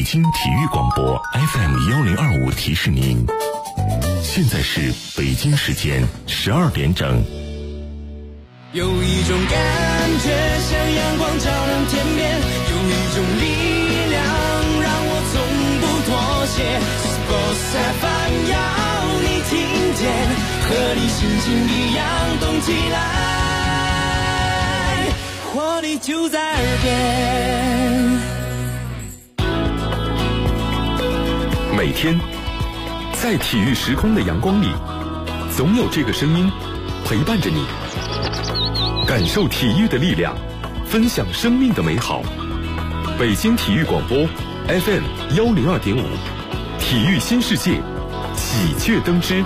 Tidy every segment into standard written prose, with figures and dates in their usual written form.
京体育广播 FM1025提示您，现在是北京时间12点整。 有一种感觉像阳光照亮天边，有一种力量让我从不妥协。Sports FM 要你听见，和你心情一样动起来，活力就在耳边。 每天在体育时空的阳光里，总有这个声音陪伴着你，感受体育的力量，分享生命的美好。北京体育广播 FM102.5，体育新世界，喜鹊登枝。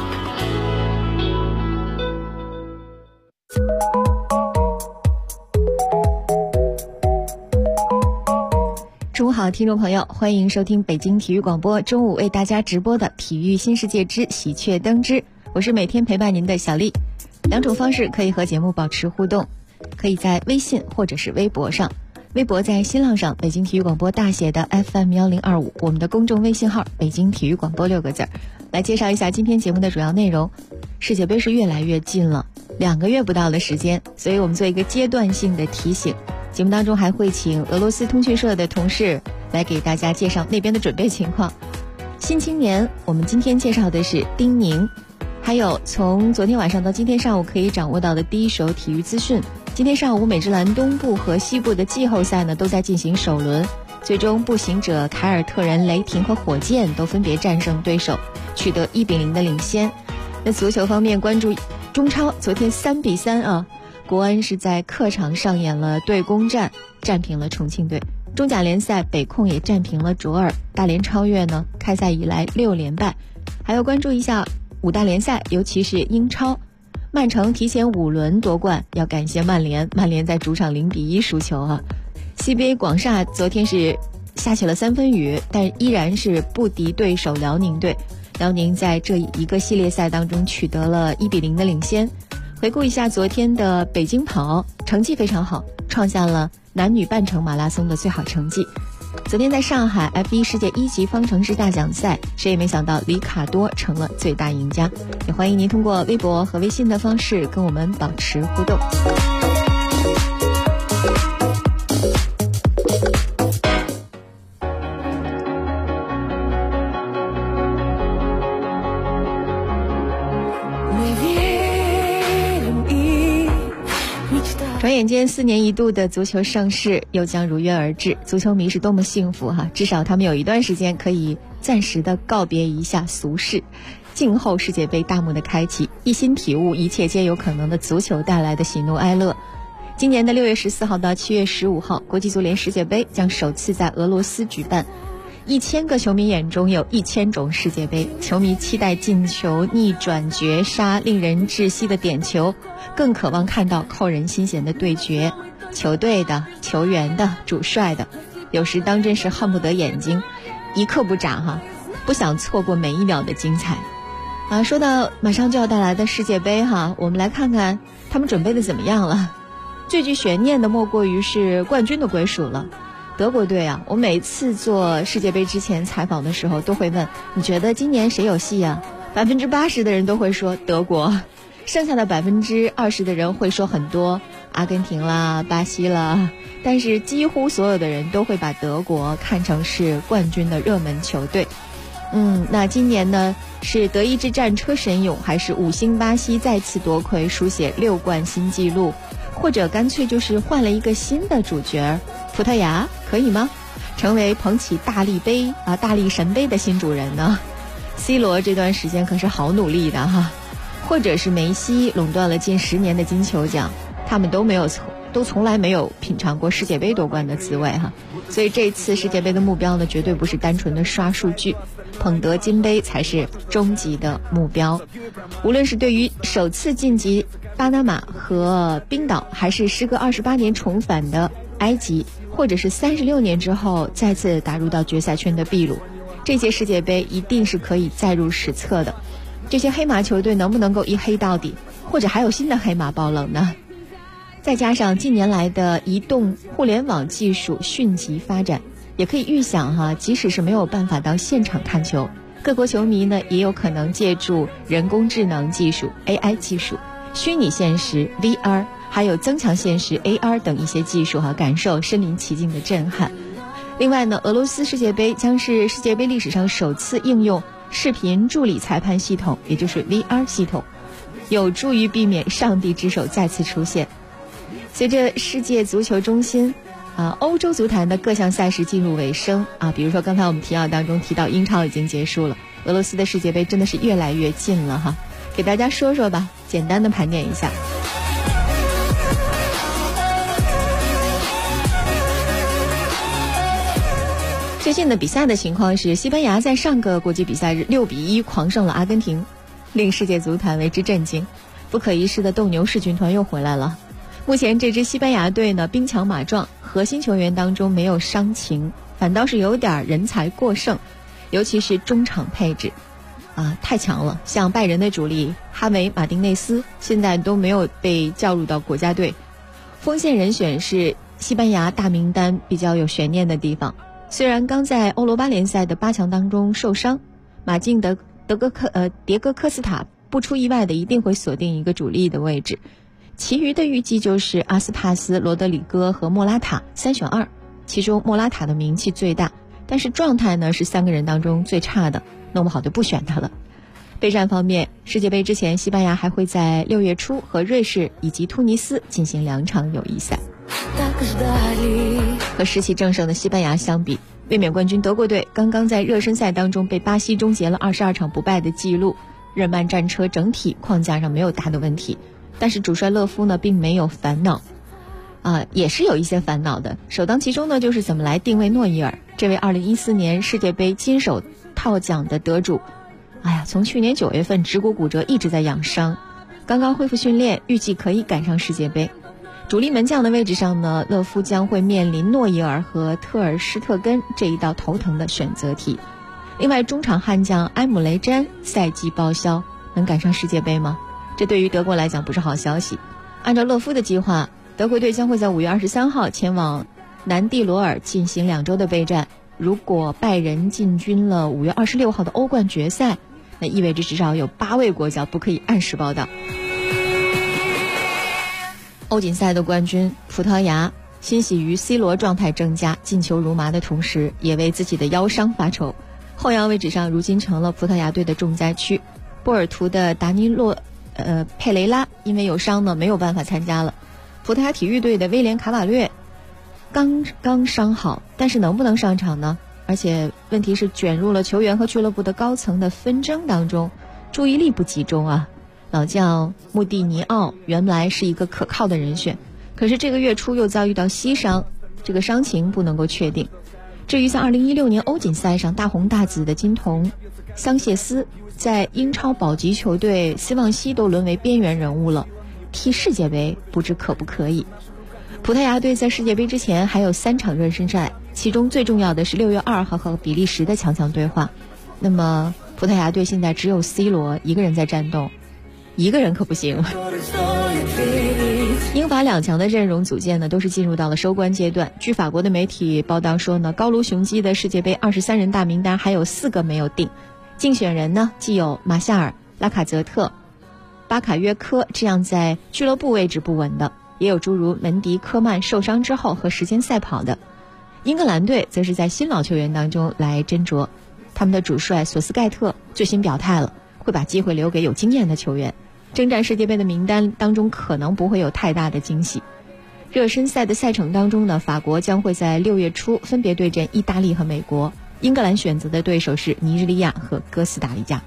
中午好，听众朋友，欢迎收听北京体育广播中午为大家直播的体育新世界之喜鹊登枝，我是每天陪伴您的小丽。两种方式可以和节目保持互动，可以在微信或者是微博上。微博在新浪上北京体育广播大写的 FM1025， 我们的公众微信号北京体育广播6个字。来介绍一下今天节目的主要内容。世界杯是越来越近了，2个月不到的时间，所以我们做一个阶段性的提醒。节目当中还会请俄罗斯通讯社的同事来给大家介绍那边的准备情况。新青年，我们今天介绍的是丁宁，还有从昨天晚上到今天上午可以掌握到的第一手体育资讯。今天上午美职篮东部和西部的季后赛呢都在进行首轮，最终步行者、凯尔特人、雷霆和火箭都分别战胜对手，取得1-0的领先。那足球方面，关注中超，昨天3-3啊，国安是在客场上演了对攻战，战平了重庆队。中甲联赛，北控也战平了卓尔。大连超越呢，开赛以来6连败。还要关注一下5大联赛，尤其是英超，曼城提前5轮夺冠，要感谢曼联。曼联在主场0-1输球啊。CBA 广厦昨天是下起了3分雨，但依然是不敌对手辽宁队。辽宁在这一个系列赛当中取得了1-0的领先。回顾一下昨天的北京跑，成绩非常好，创下了男女半程马拉松的最好成绩。昨天在上海 F1 世界1级方程式大奖赛，谁也没想到里卡多成了最大赢家。也欢迎您通过微博和微信的方式跟我们保持互动。转眼间4年一度的足球盛世又将如约而至，足球迷是多么幸福哈！至少他们有一段时间可以暂时的告别一下俗世，静候世界杯大幕的开启，一心体悟一切皆有可能的足球带来的喜怒哀乐。今年的6月14号到7月15号，国际足联世界杯将首次在俄罗斯举办。1000个球迷眼中有1000种世界杯，球迷期待进球、逆转、绝杀、令人窒息的点球，更渴望看到扣人心弦的对决，球队的、球员的、主帅的，有时当真是恨不得眼睛一刻不眨哈，不想错过每一秒的精彩。说到马上就要带来的世界杯哈，我们来看看他们准备的怎么样了。最具悬念的莫过于是冠军的归属了。德国队啊，我每次做世界杯之前采访的时候都会问，你觉得今年谁有戏啊？80%的人都会说德国，剩下的20%的人会说很多阿根廷啦、巴西啦，但是几乎所有的人都会把德国看成是冠军的热门球队。那今年呢，是德意志战车神勇，还是5星巴西再次夺魁，书写6冠新纪录，或者干脆就是换了一个新的主角，葡萄牙可以吗？成为捧起大力杯大力神杯的新主人呢？C 罗这段时间可是好努力的哈，或者是梅西垄断了近10年的金球奖，他们都从来没有品尝过世界杯夺冠的滋味哈。所以这次世界杯的目标呢，绝对不是单纯的刷数据，捧得金杯才是终极的目标。无论是对于首次晋级巴拿马和冰岛，还是时隔28年重返的埃及，或者是36年之后再次打入到决赛圈的秘鲁，这届世界杯一定是可以载入史册的。这些黑马球队能不能够一黑到底，或者还有新的黑马爆冷呢？再加上近年来的移动互联网技术迅疾发展， 也可以预想哈，即使是没有办法到现场看球，各国球迷呢也有可能借助人工智能技术 AI 技术、虚拟现实 VR， 还有增强现实 AR 等一些技术感受身临其境的震撼。另外呢，俄罗斯世界杯将是世界杯历史上首次应用视频助理裁判系统，也就是 VR 系统，有助于避免上帝之手再次出现。随着世界足球中心欧洲足坛的各项赛事进入尾声比如说刚才我们提要当中提到英超已经结束了，俄罗斯的世界杯真的是越来越近了哈，给大家说说吧，简单的盘点一下。最近的比赛的情况是，西班牙在上个国际比赛日6-1狂胜了阿根廷，令世界足坛为之震惊。不可一世的斗牛士军团又回来了。目前这支西班牙队呢兵强马壮，核心球员当中没有伤情，反倒是有点人才过剩，尤其是中场配置太强了。像拜仁的主力哈维、马丁内斯现在都没有被叫入到国家队。锋线人选是西班牙大名单比较有悬念的地方。虽然刚在欧罗巴联赛的8强当中受伤，马竞的迭戈科斯塔不出意外的一定会锁定一个主力的位置，其余的预计就是阿斯帕斯、罗德里戈和莫拉塔3选2，其中莫拉塔的名气最大，但是状态呢是3个人当中最差的，弄不好就不选他了。备战方面，世界杯之前西班牙还会在6月初和瑞士以及突尼斯进行2场友谊赛。和士气正盛的西班牙相比，卫冕冠军德国队刚刚在热身赛当中被巴西终结了22场不败的记录，日漫战车整体框架上没有大的问题，但是主帅勒夫呢并没有烦恼也是有一些烦恼的。首当其冲呢就是怎么来定位诺伊尔，这位2014年世界杯金手套奖的得主，从去年9月份指骨骨折一直在养伤，刚刚恢复训练，预计可以赶上世界杯。主力门将的位置上呢，勒夫将会面临诺伊尔和特尔施特根这一道头疼的选择题。另外，中场悍将埃姆雷詹赛季报销，能赶上世界杯吗？这对于德国来讲不是好消息。按照勒夫的计划，德国队将会在5月23号前往南蒂罗尔进行2周的备战。如果拜仁进军了5月26号的欧冠决赛，那意味着至少有8位国脚不可以按时报到。欧锦赛的冠军葡萄牙欣喜于 C 罗状态增加、进球如麻的同时，也为自己的腰伤发愁。后腰位置上如今成了葡萄牙队的重灾区。波尔图的达尼洛佩雷拉因为有伤呢，没有办法参加了。葡萄牙体育队的威廉卡瓦略刚伤好，但是能不能上场呢？而且问题是卷入了球员和俱乐部的高层的纷争当中，注意力不集中老将穆蒂尼奥原来是一个可靠的人选，可是这个月初又遭遇到膝伤，这个伤情不能够确定。至于在2016年欧锦赛上大红大紫的金童桑谢斯，在英超保级球队斯旺西都沦为边缘人物了，踢世界杯不知可不可以。葡萄牙队在世界杯之前还有3场热身赛，其中最重要的是6月2号和比利时的强强对话。那么葡萄牙队现在只有 C 罗一个人在战斗，一个人可不行。英法2强的阵容组建呢，都是进入到了收官阶段。据法国的媒体报道说呢，高卢雄鸡的世界杯23人大名单还有4个没有定，竞选人呢既有马夏尔、拉卡泽特、巴卡约科这样在俱乐部位置不稳的，也有诸如门迪、科曼受伤之后和时间赛跑的。英格兰队则是在新老球员当中来斟酌，他们的主帅索斯盖特最新表态了，会把机会留给有经验的球员。征战世界杯的名单当中可能不会有太大的惊喜。热身赛的赛程当中呢，法国将会在6月初分别对阵意大利和美国，英格兰选择的对手是尼日利亚和哥斯达黎加。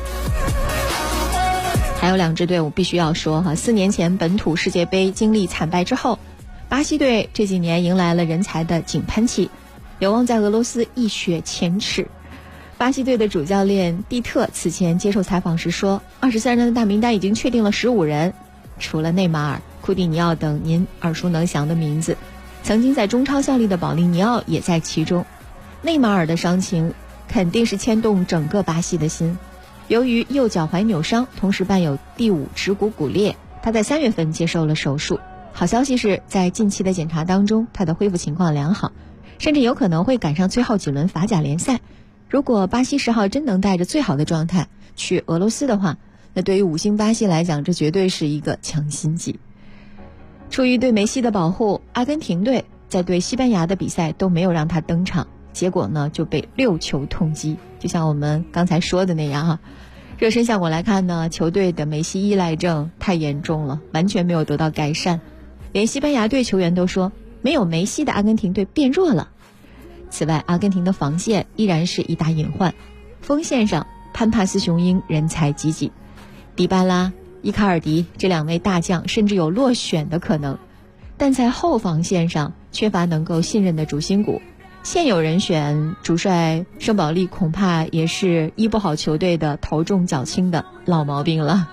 还有2支队伍必须要说4年前本土世界杯经历惨败之后，巴西队这几年迎来了人才的井喷期，有望在俄罗斯一雪前耻。巴西队的主教练蒂特此前接受采访时说，23人的大名单已经确定了15人，除了内马尔、库蒂尼奥等您耳熟能详的名字，曾经在中超效力的保利尼奥也在其中。内马尔的伤情肯定是牵动整个巴西的心，由于右脚踝扭伤，同时伴有第5指骨骨裂，他在3月份接受了手术。好消息是在近期的检查当中，他的恢复情况良好。 甚至有可能会赶上最后几轮法甲联赛。如果巴西10号真能带着最好的状态去俄罗斯的话，那对于5星巴西来讲，这绝对是一个强心剂。出于对梅西的保护，阿根廷队在对西班牙的比赛都没有让他登场，结果呢就被6球痛击。就像我们刚才说的那样哈，热身效果来看呢，球队的梅西依赖症太严重了，完全没有得到改善。连西班牙队球员都说，没有梅西的阿根廷队变弱了。此外，阿根廷的防线依然是一大隐患，锋线上潘帕斯雄鹰人才济济，迪巴拉、伊卡尔迪这2位大将甚至有落选的可能，但在后防线上缺乏能够信任的主心骨。现有人选主帅圣保利恐怕也是医不好球队的头重脚轻的老毛病了。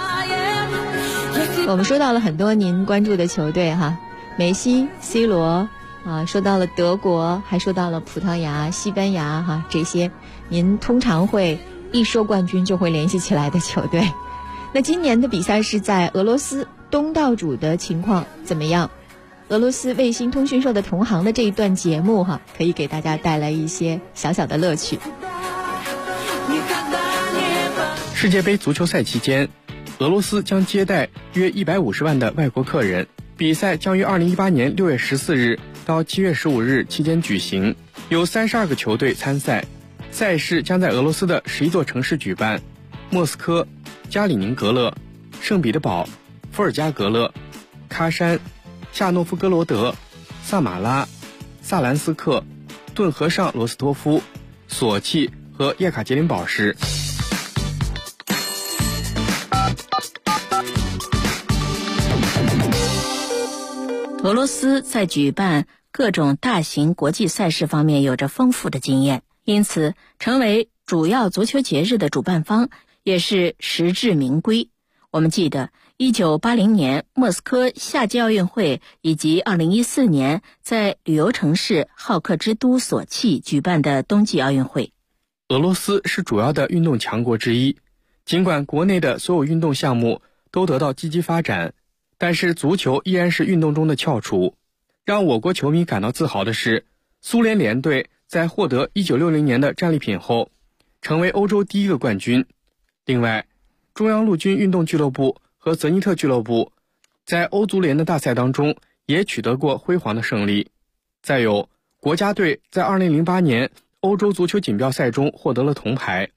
我们说到了很多您关注的球队哈，梅西、C 罗说到了德国，还说到了葡萄牙、西班牙哈，这些您通常会一说冠军就会联系起来的球队。那今年的比赛是在俄罗斯，东道主的情况怎么样？俄罗斯卫星通讯社的同行的这一段节目哈，可以给大家带来一些小小的乐趣。 世界杯足球赛期间，俄罗斯将接待约150万的外国客人，比赛将于2018年6月14日到7月15日期间举行，有32个球队参赛。赛事将在俄罗斯的11座城市举办：莫斯科、加里宁格勒、圣彼得堡、伏尔加格勒、喀山、夏诺夫哥罗德、萨马拉、萨兰斯克、顿河上罗斯托夫、索契和叶卡捷琳堡市。 俄罗斯在举办各种大型国际赛事方面有着丰富的经验，因此成为主要足球节日的主办方也是实至名归。我们记得1980年莫斯科夏季奥运会以及2014年在旅游城市好客之都索契举办的冬季奥运会。 俄罗斯是主要的运动强国之一，尽管国内的所有运动项目都得到积极发展，但是足球依然是运动中的翘楚。让我国球迷感到自豪的是，苏联联队在获得1960年的战利品后，成为欧洲第一个冠军。另外，中央陆军运动俱乐部和泽尼特俱乐部在欧足联的大赛当中也取得过辉煌的胜利。再有，国家队在2008年欧洲足球锦标赛中获得了铜牌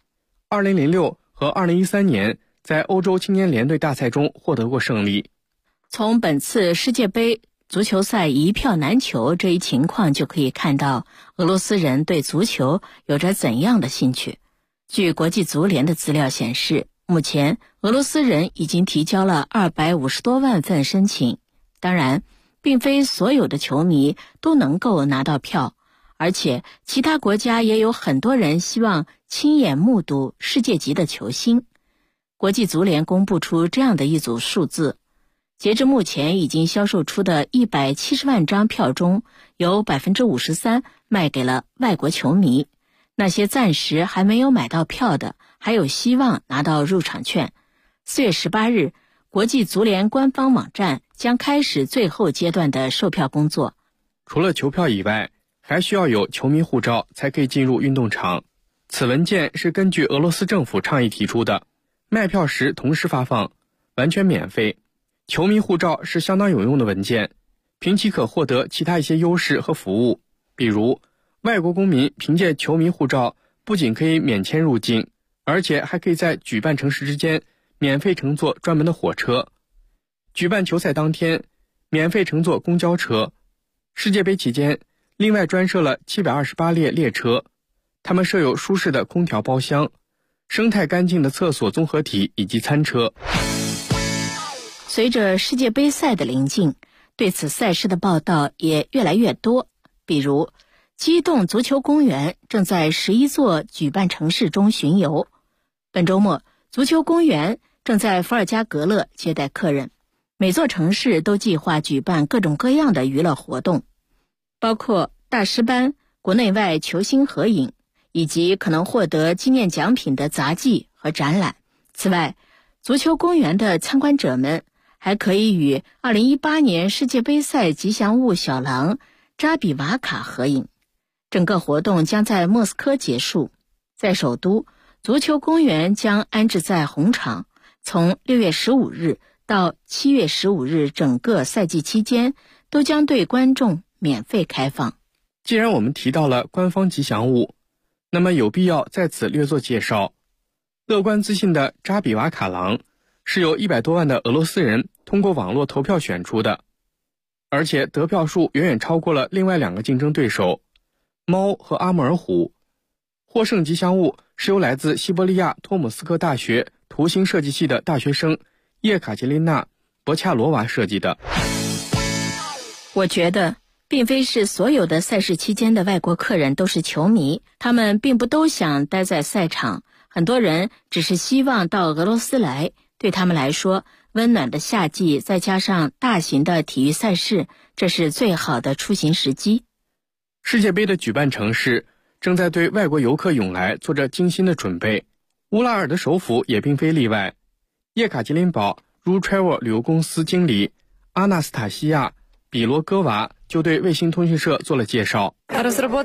，2006和2013年在欧洲青年联队大赛中获得过胜利。 从本次世界杯足球赛一票难求这一情况就可以看到俄罗斯人对足球有着怎样的兴趣。据国际足联的资料显示，目前俄罗斯人已经提交了250多万份申请。当然，并非所有的球迷都能够拿到票，而且其他国家也有很多人希望亲眼目睹世界级的球星。国际足联公布出这样的一组数字，截至目前已经销售出的170万张票中，有 53% 卖给了外国球迷。那些暂时还没有买到票的，还有希望拿到入场券。4月18日，国际足联官方网站将开始最后阶段的售票工作。 除了球票以外，还需要有球迷护照才可以进入运动场。此文件是根据俄罗斯政府倡议提出的，卖票时同时发放，完全免费。球迷护照是相当有用的文件，凭其可获得其他一些优势和服务，比如外国公民凭借球迷护照不仅可以免签入境，而且还可以在举办城市之间免费乘坐专门的火车。举办球赛当天，免费乘坐公交车。世界杯期间，另外专设了728列列车，它们设有舒适的空调包厢、生态干净的厕所综合体以及餐车。 随着世界杯赛的临近，对此赛事的报道也越来越多。比如，机动足球公园正在11座举办城市中巡游。本周末，足球公园正在伏尔加格勒接待客人。每座城市都计划举办各种各样的娱乐活动，包括大师班、国内外球星合影，以及可能获得纪念奖品的杂技和展览。此外，足球公园的参观者们还可以与2018年世界杯赛吉祥物小狼扎比瓦卡合影。 整个活动将在莫斯科结束，在首都，足球公园将安置在红场，从6月15日到7月15日整个赛季期间都将对观众免费开放。 既然我们提到了官方吉祥物，那么有必要在此略作介绍。乐观自信的扎比瓦卡狼是由100多万的俄罗斯人通过网络投票选出的，而且得票数远远超过了另外2个竞争对手猫和阿穆尔虎。获胜吉祥物是由来自西伯利亚托姆斯克大学图形设计系的大学生叶卡捷琳娜·博恰罗娃设计的。 我觉得并非是所有的赛事期间的外国客人都是球迷，他们并不都想待在赛场，很多人只是希望到俄罗斯来。对他们来说，温暖的夏季再加上大型的体育赛事，这是最好的出行时机。 世界杯的举办城市正在对外国游客涌来做着精心的准备，乌拉尔的首府也并非例外。叶卡捷琳堡 RuTravel 旅游公司经理阿纳斯塔西亚·比罗戈娃就对卫星通讯社做了介绍。 他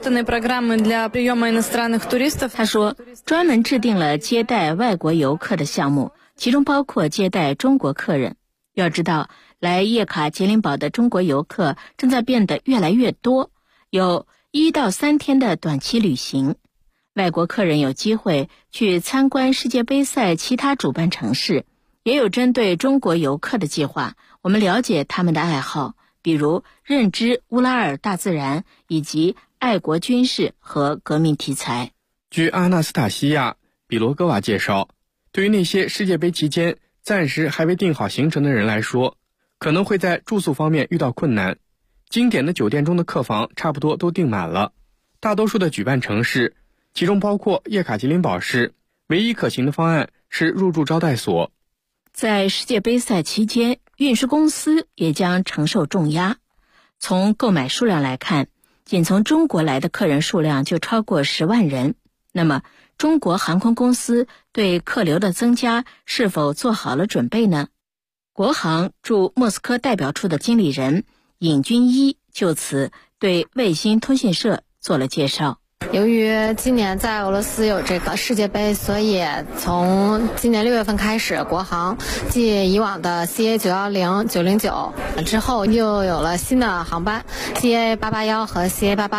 说，专门制定了接待外国游客的项目，其中包括接待中国客人。要知道，来叶卡捷琳堡的中国游客正在变得越来越多，有1到3天的短期旅行。外国客人有机会去参观世界杯赛其他主办城市，也有针对中国游客的计划。我们了解他们的爱好，比如认知乌拉尔大自然以及爱国军事和革命题材。 据阿纳斯塔西亚·比罗戈娃介绍，对于那些世界杯期间暂时还未定好行程的人来说，可能会在住宿方面遇到困难。经典的酒店中的客房差不多都订满了，大多数的举办城市，其中包括叶卡捷琳堡市，唯一可行的方案是入住招待所。 在世界杯赛期间，运输公司也将承受重压。从购买数量来看，仅从中国来的客人数量就超过10万人。那么，中国航空公司对客流的增加是否做好了准备呢？国航驻莫斯科代表处的经理人尹军一就此对卫星通讯社做了介绍。 由于今年在俄罗斯有这个世界杯，所以从今年6月份开始，国航继以往的 CA910、909之后，又有了新的航班 CA881 和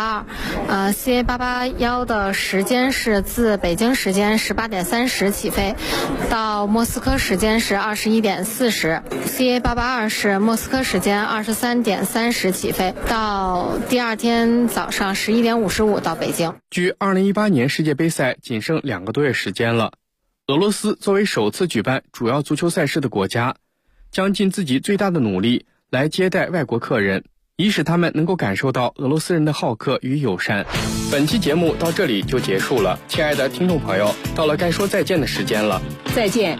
CA882。CA881 的时间是自北京时间18点30起飞，到莫斯科时间是21点40。CA882 是莫斯科时间23点30起飞，到第二天早上11点55到北京。 距2018年世界杯赛仅剩2个多月时间了，俄罗斯作为首次举办主要足球赛事的国家，将尽自己最大的努力来接待外国客人，以使他们能够感受到俄罗斯人的好客与友善。本期节目到这里就结束了，亲爱的听众朋友，到了该说再见的时间了， 再见。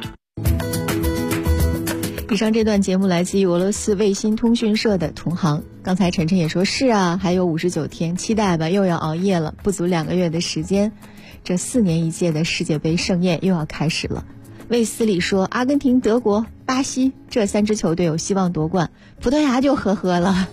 以上这段节目来自于俄罗斯卫星通讯社的同行。刚才晨晨也说是啊，还有59天，期待吧，又要熬夜了，不足2个月的时间，这4年一届的世界杯盛宴又要开始了。卫斯理说，阿根廷、德国、巴西这3支球队有希望夺冠，葡萄牙就呵呵了。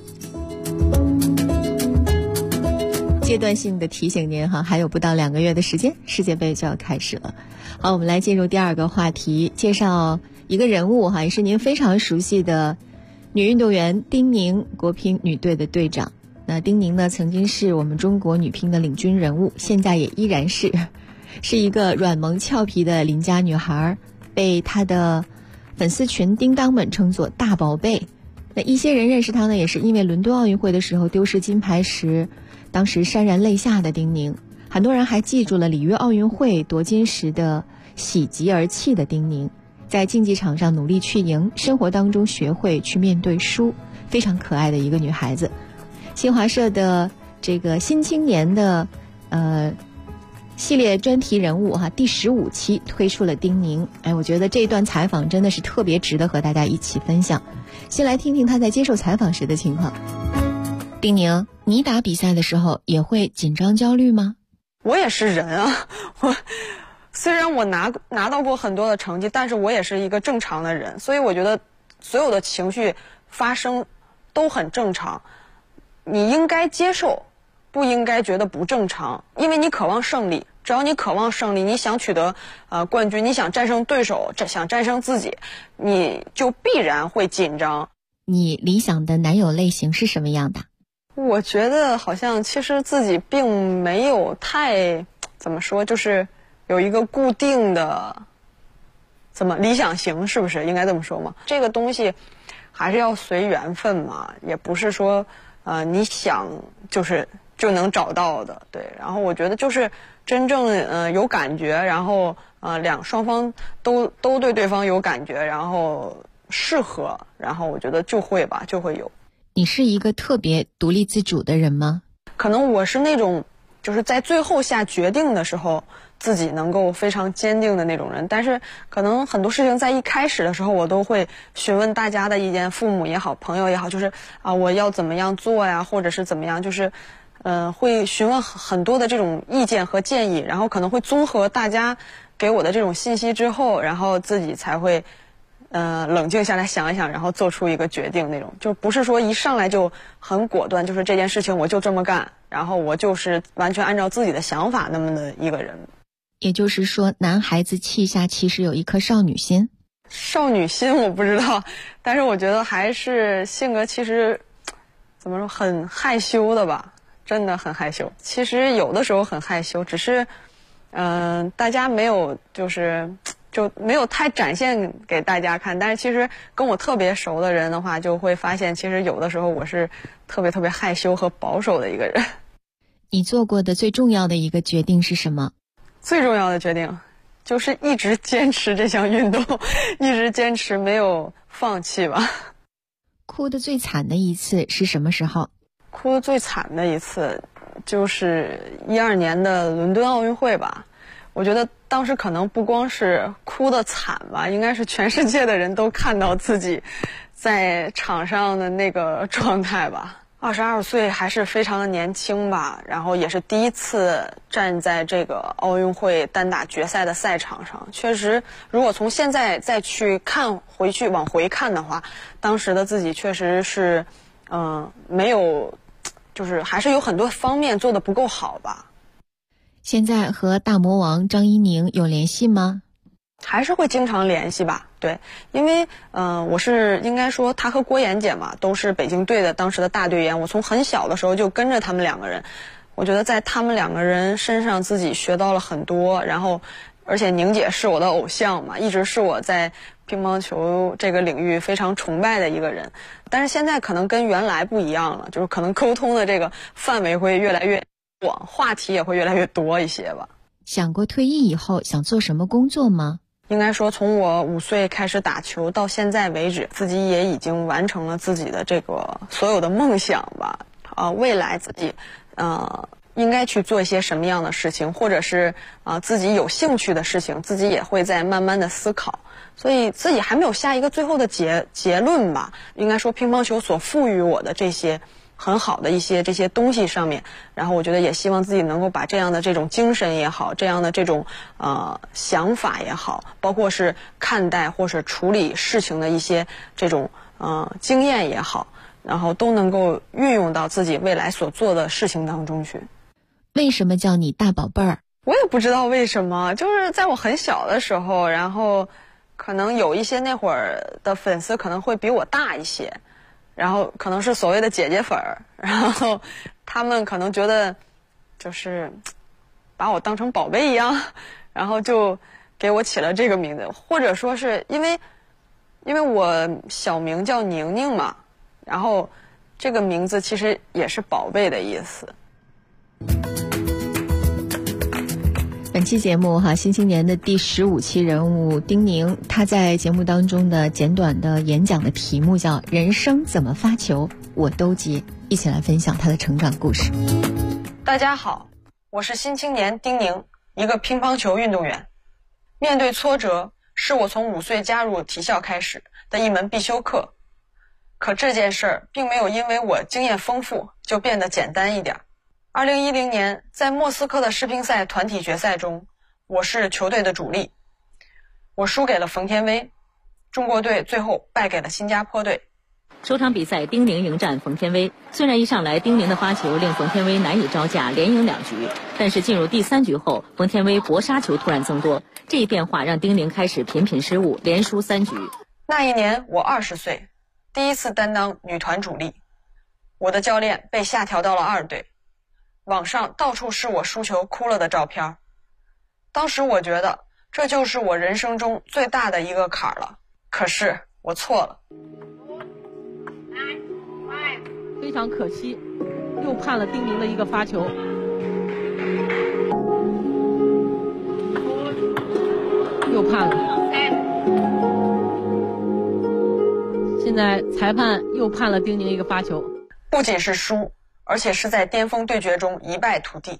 阶段性的提醒您哈，还有不到2个月的时间，世界杯就要开始了。好，我们来进入第2个话题，介绍一个人物哈，也是您非常熟悉的女运动员丁宁，国乒女队的队长。那丁宁呢，曾经是我们中国女乒的领军人物，现在也依然是一个软萌俏皮的邻家女孩，被她的粉丝群叮当们称作大宝贝。那一些人认识她呢，也是因为伦敦奥运会的时候丢失金牌时，当时潸然泪下的丁宁。很多人还记住了里约奥运会夺金时的喜极而泣的丁宁，在竞技场上努力去赢，生活当中学会去面对输，非常可爱的一个女孩子。新华社的这个新青年的系列专题人物哈，第15期推出了丁宁。我觉得这一段采访真的是特别值得和大家一起分享。先来听听她在接受采访时的情况。丁宁，你打比赛的时候也会紧张焦虑吗？ 我也是人啊，虽然我拿到过很多的成绩，但是我也是一个正常的人，所以我觉得所有的情绪发生都很正常。你应该接受不应该觉得不正常，因为你渴望胜利，只要你渴望胜利，你想取得冠军，你想战胜对手，想战胜自己，你就必然会紧张。 你理想的男友类型是什么样的？ 我觉得好像其实自己并没有太怎么说，就是有一个固定的理想型，是不是应该这么说吗？这个东西还是要随缘分嘛，也不是说你想就能找到的。对，然后我觉得就是真正有感觉，然后双方都对对方有感觉，然后适合，然后我觉得就会有。 你是一个特别独立自主的人吗？ 可能我是那种就是在最后下决定的时候自己能够非常坚定的那种人，但是可能很多事情在一开始的时候我都会询问大家的意见，父母也好，朋友也好，就是我要怎么样做呀，或者是怎么样，就是会询问很多的这种意见和建议，然后可能会综合大家给我的这种信息之后，然后自己才会冷静下来想一想，然后做出一个决定那种，就不是说一上来就很果断，就是这件事情我就这么干，然后我就是完全按照自己的想法那么的一个人。 也就是说，男孩子气下其实有一颗少女心。 少女心我不知道，但是我觉得还是性格其实怎么说很害羞的吧，真的很害羞。其实有的时候很害羞，只是大家没有就没有太展现给大家看，但是其实跟我特别熟的人的话，就会发现其实有的时候我是特别特别害羞和保守的一个人。 你做过的最重要的一个决定是什么？ 最重要的决定就是一直坚持这项运动，一直坚持没有放弃吧。 哭得最惨的一次是什么时候？ 哭得最惨的一次就是2012年的伦敦奥运会吧。我觉得当时可能不光是哭得惨吧，应该是全世界的人都看到自己在场上的那个状态吧。22岁还是非常的年轻吧，然后也是第一次站在这个奥运会单打决赛的赛场上。确实，如果从现在再去往回看的话，当时的自己确实是没有，就是还是有很多方面做得不够好吧。 现在和大魔王张怡宁有联系吗？ 还是会经常联系吧，对，因为我是应该说他和郭妍姐嘛，都是北京队的当时的大队员，我从很小的时候就跟着他们两个人，我觉得在他们两个人身上自己学到了很多，然后而且宁姐是我的偶像嘛，一直是我在乒乓球这个领域非常崇拜的一个人，但是现在可能跟原来不一样了，就是可能沟通的这个范围会越来越广，话题也会越来越多一些吧。 想过退役以后想做什么工作吗？ 应该说从我5岁开始打球到现在为止，自己也已经完成了自己的这个所有的梦想吧。未来自己应该去做一些什么样的事情，或者是自己有兴趣的事情，自己也会在慢慢的思考，所以自己还没有下一个最后的结论吧。应该说乒乓球所赋予我的这些很好的一些这些东西上面，然后我觉得也希望自己能够把这样的这种精神也好，这样的这种想法也好，包括是看待或是处理事情的一些这种经验也好，然后都能够运用到自己未来所做的事情当中去。 为什么叫你大宝贝儿？ 我也不知道为什么，就是在我很小的时候，然后可能有一些那会儿的粉丝可能会比我大一些，然后可能是所谓的姐姐粉儿，然后他们可能觉得就是把我当成宝贝一样，然后就给我起了这个名字，或者说是因为我小名叫宁宁嘛，然后这个名字其实也是宝贝的意思。 本期节目新青年的第15期人物丁宁，他在节目当中的简短的演讲的题目叫人生怎么发球我都接，一起来分享他的成长故事。 大家好，我是新青年丁宁，一个乒乓球运动员。面对挫折是我从5岁加入体校开始的一门必修课，可这件事儿并没有因为我经验丰富就变得简单一点。2010年在莫斯科的世乒赛团体决赛中，我是球队的主力，我输给了冯天薇，中国队最后败给了新加坡队。 首场比赛，丁宁迎战冯天薇。虽然一上来丁宁的发球令冯天薇难以招架，连赢2局，但是进入第3局后，冯天薇搏杀球突然增多，这一变化让丁宁开始频频失误，连输3局。 那一年我20岁，第一次担当女团主力，我的教练被下调到了2队，网上到处是我输球哭了的照片。当时我觉得这就是我人生中最大的一个坎儿了，可是我错了。 非常可惜，又判了丁宁的一个发球。又判了。现在裁判又判了丁宁一个发球。 不仅是输，而且是在巅峰对决中一败涂地。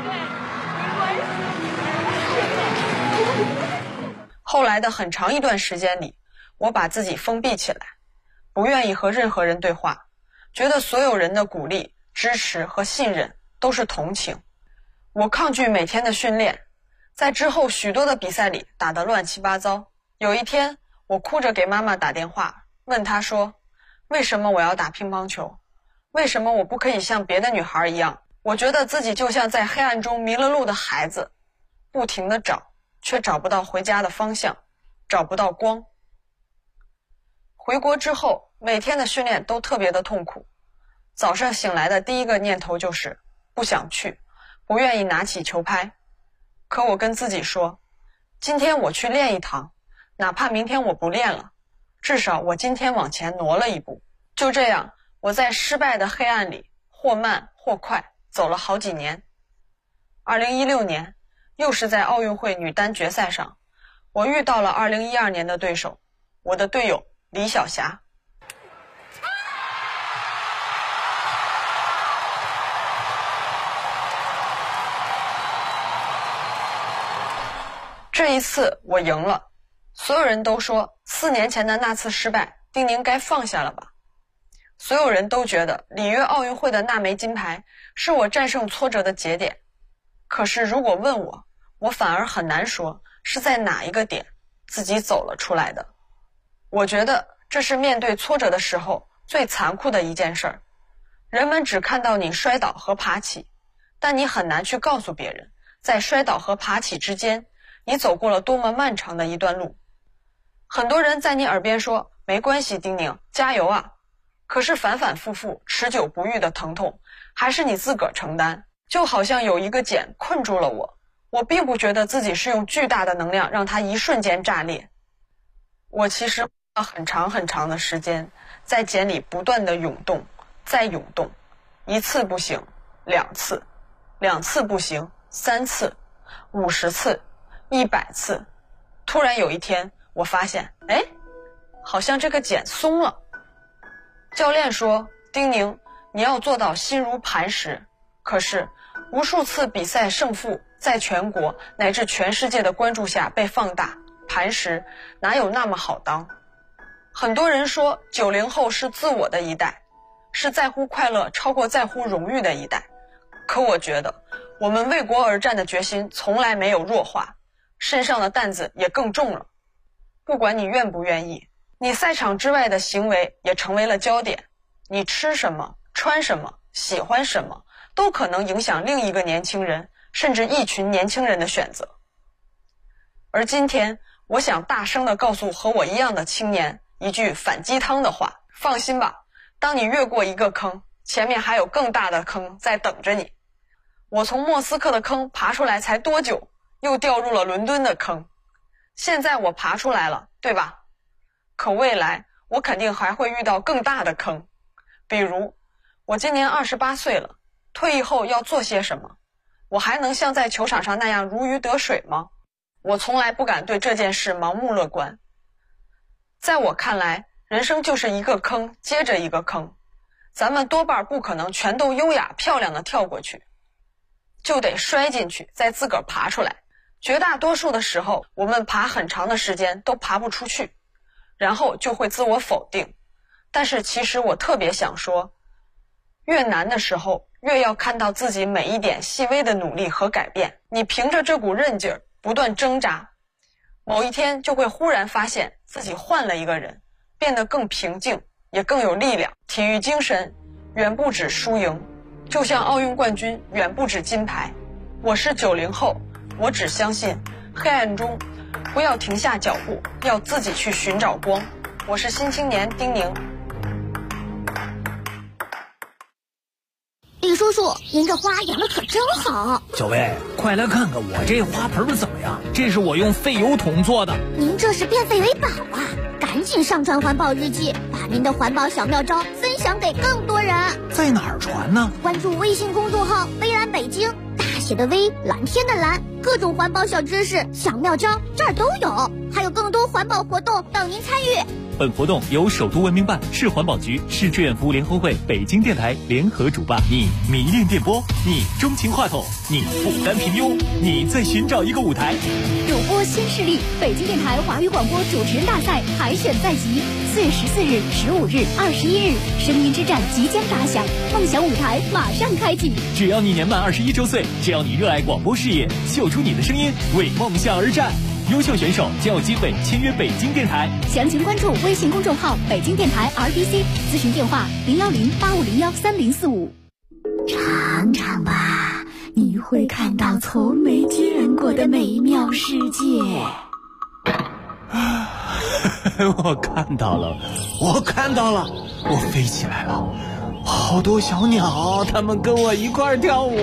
后来的很长一段时间里，我把自己封闭起来，不愿意和任何人对话，觉得所有人的鼓励、支持和信任都是同情。我抗拒每天的训练，在之后许多的比赛里打得乱七八糟。有一天，我哭着给妈妈打电话，问她说，为什么我要打乒乓球？为什么我不可以像别的女孩一样？我觉得自己就像在黑暗中迷了路的孩子，不停地找，却找不到回家的方向，找不到光。回国之后，每天的训练都特别的痛苦。早上醒来的第一个念头就是不想去，不愿意拿起球拍。可我跟自己说，今天我去练一堂，哪怕明天我不练了，至少我今天往前挪了一步。就这样，我在失败的黑暗里或慢或快走了好几年。2016年，又是在奥运会女单决赛上，我遇到了2012年的对手，我的队友李晓霞。这一次我赢了，所有人都说4年前的那次失败，丁宁该放下了吧。所有人都觉得里约奥运会的那枚金牌是我战胜挫折的节点。可是如果问我，我反而很难说是在哪一个点自己走了出来的。我觉得这是面对挫折的时候最残酷的一件事儿。人们只看到你摔倒和爬起，但你很难去告诉别人，在摔倒和爬起之间，你走过了多么漫长的一段路。很多人在你耳边说，没关系，丁宁，加油啊。可是反反复复、持久不愈的疼痛，还是你自个儿承担。就好像有一个茧困住了我，我并不觉得自己是用巨大的能量让它一瞬间炸裂。我其实花了很长很长的时间，在茧里不断的涌动，再涌动。1次不行，2次，2次不行，3次，50次，100次。突然有一天，我发现，好像这个茧松了。教练说，丁宁，你要做到心如磐石。可是无数次比赛胜负在全国乃至全世界的关注下被放大，磐石哪有那么好当？很多人说90后是自我的一代，是在乎快乐超过在乎荣誉的一代。可我觉得我们为国而战的决心从来没有弱化，身上的担子也更重了。不管你愿不愿意，你赛场之外的行为也成为了焦点。你吃什么、穿什么、喜欢什么，都可能影响另一个年轻人，甚至一群年轻人的选择。而今天，我想大声地告诉和我一样的青年一句反鸡汤的话：放心吧，当你越过一个坑，前面还有更大的坑在等着你。我从莫斯科的坑爬出来才多久，又掉入了伦敦的坑。现在我爬出来了，对吧？可未来我肯定还会遇到更大的坑。比如，我今年28岁了，退役后要做些什么？我还能像在球场上那样如鱼得水吗？我从来不敢对这件事盲目乐观。在我看来，人生就是一个坑接着一个坑，咱们多半不可能全都优雅漂亮的跳过去，就得摔进去再自个儿爬出来。绝大多数的时候，我们爬很长的时间都爬不出去，然后就会自我否定。但是其实我特别想说，越难的时候，越要看到自己每一点细微的努力和改变。你凭着这股韧劲儿不断挣扎，某一天就会忽然发现自己换了一个人，变得更平静、 也更有力量。体育精神远不止输赢，就像奥运冠军远不止金牌。我是90后，我只相信黑暗中不要停下脚步，要自己去寻找光。我是新青年丁宁。 李叔叔，您这花养的可真好。 小薇，快来看看我这花盆怎么样？这是我用废油桶做的。 您这是变废为宝啊！赶紧上传环保日记，把您的环保小妙招分享给更多人。 在哪儿传呢？ 关注微信公众号微蓝北京，大写的微，蓝天的蓝，各种环保小知识、小妙招这儿都有，还有更多环保活动等您参与。 本活动由首都文明办、市环保局、市志愿服务联合会、北京电台联合主办。你迷恋电波，你钟情话筒，你不甘平庸，你在寻找一个舞台。 主播新势力，北京电台华语广播主持人大赛海选在即，4月14日、15日、21日，声音之战即将打响，梦想舞台马上开启。 只要你年满21周岁，只要你热爱广播事业，秀出你的声音，为梦想而战。优秀选手将有机会签约北京电台。 详情关注微信公众号北京电台 RBC， 咨询电话010-8501-3045。 尝尝吧，你会看到从没见过的美妙世界。 我看到了，我飞起来了，好多小鸟，它们跟我一块跳舞。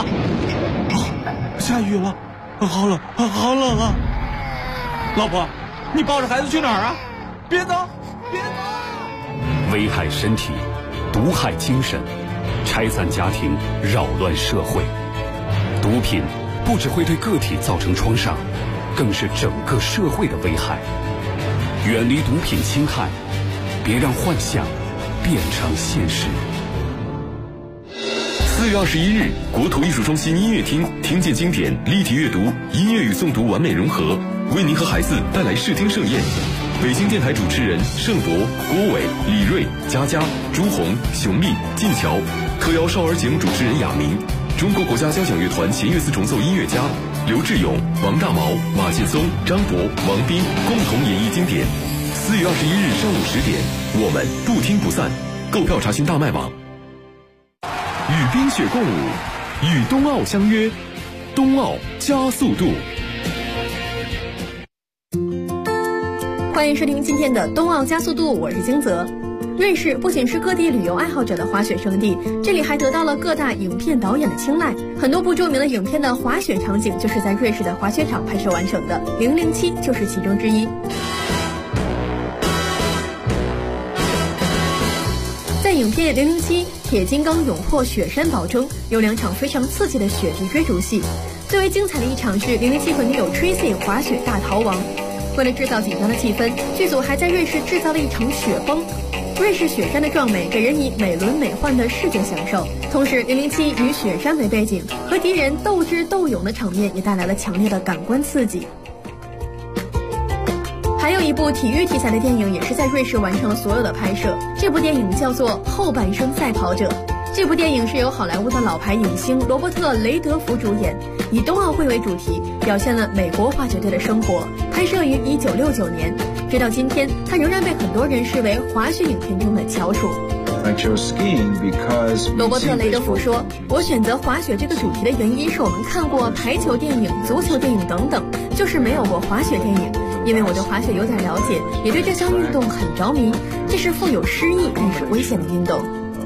下雨了，好冷啊！老婆，你抱着孩子去哪儿啊？别走！ 危害身体，毒害精神，拆散家庭，扰乱社会。毒品不只会对个体造成创伤，更是整个社会的危害。远离毒品侵害，别让幻想变成现实。4月21日，国土艺术中心音乐厅听见经典立体阅读，音乐与诵读完美融合，为您和孩子带来视听盛宴。北京电台主持人盛博、郭伟、李锐、佳佳、朱红、熊丽、晋桥，特邀少儿节目主持人雅明，中国国家交响乐团弦乐四重奏音乐家刘志勇、王大毛、马劲松、张博、王斌共同演绎经典。4月21日上午10点，我们不听不散。购票查询大麦网。与冰雪共舞，与冬奥相约，冬奥加速度。 欢迎收听今天的冬奥加速度，我是金泽。瑞士不仅是各地旅游爱好者的滑雪胜地，这里还得到了各大影片导演的青睐。很多不著名的影片的滑雪场景就是在瑞士的滑雪场拍摄完成的，《007》就是其中之一。在影片《007：铁金刚勇破雪山堡》中，有2场非常刺激的雪地追逐戏。最为精彩的一场是007和女友 Tracy 滑雪大逃亡。为了制造紧张的气氛，剧组还在瑞士制造了一场雪崩。瑞士雪山的壮美给人以美轮美奂的视觉享受，同时007以雪山为背景，和敌人斗智斗勇的场面也带来了强烈的感官刺激。还有一部体育题材的电影也是在瑞士完成了所有的拍摄，这部电影叫做《后半生赛跑者》。这部电影是由好莱坞的老牌影星罗伯特·雷德福主演，以冬奥会为主题，表现了美国滑雪队的生活。拍摄于1969年，直到今天，它仍然被很多人视为滑雪影片中的翘楚。罗伯特·雷德福说：“我选择滑雪这个主题的原因是我们看过排球电影、足球电影等等，就是没有过滑雪电影。因为我对滑雪有点了解，也对这项运动很着迷。这是富有诗意但是危险的运动。”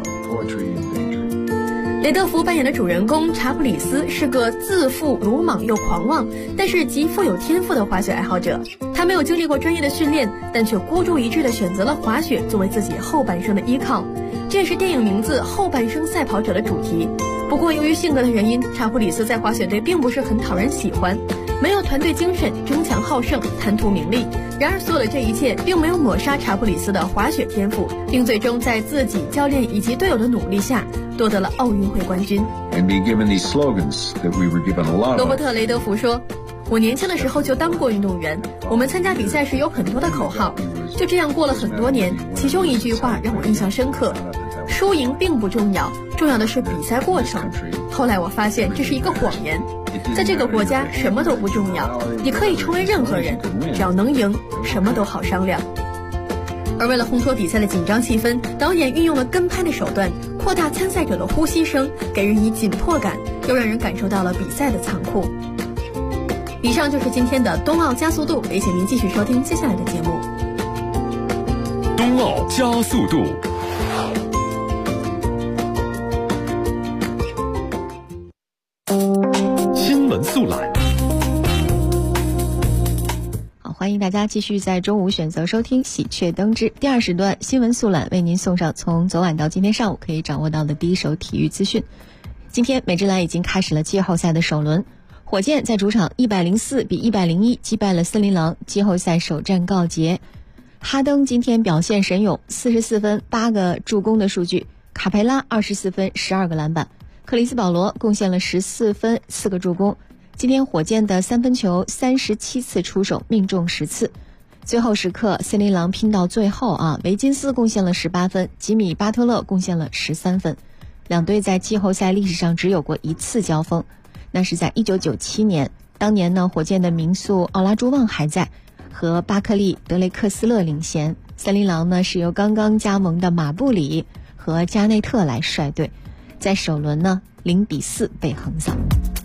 雷德福扮演的主人公查普里斯是个自负、鲁莽又狂妄，但是极富有天赋的滑雪爱好者。他没有经历过专业的训练，但却孤注一掷地选择了滑雪作为自己后半生的依靠。这也是电影名字《后半生赛跑者》的主题。不过由于性格的原因，查普里斯在滑雪队并不是很讨人喜欢，没有团队精神，争强好胜，贪图名利。然而所有的这一切并没有抹杀查普里斯的滑雪天赋，并最终在自己、教练以及队友的努力下夺得了奥运会冠军。罗伯特·雷德福说：“我年轻的时候就当过运动员，我们参加比赛时有很多的口号，就这样过了很多年。其中一句话让我印象深刻：输赢并不重要，重要的是比赛过程。后来我发现这是一个谎言，在这个国家什么都不重要，你可以成为任何人，只要能赢，什么都好商量。” 而为了烘托比赛的紧张气氛，导演运用了跟拍的手段，扩大参赛者的呼吸声，给人以紧迫感，又让人感受到了比赛的残酷。以上就是今天的冬奥加速度，也请您继续收听接下来的节目。 冬奥加速度。新闻速览。 好，欢迎大家继续在中午选择收听喜鹊登之第二时段新闻速览，为您送上从昨晚到今天上午可以掌握到的第一手体育资讯。今天美职篮已经开始了季后赛的首轮，火箭在主场104比101击败了森林狼，季后赛首战告捷。哈登今天表现神勇，44分8个助攻的数据，卡佩拉24分12个篮板，克里斯保罗贡献了14分4个助攻。今天火箭的三分球37次出手，命中10次。最后时刻森林狼拼到最后维金斯贡献了18分，吉米巴特勒贡献了13分。两队在季后赛历史上只有过一次交锋，那是在1997年，当年呢火箭的名宿奥拉朱旺还在，和巴克利、德雷克斯勒领衔。森林狼呢是由刚刚加盟的马布里和加内特来率队，在首轮呢0比4被横扫。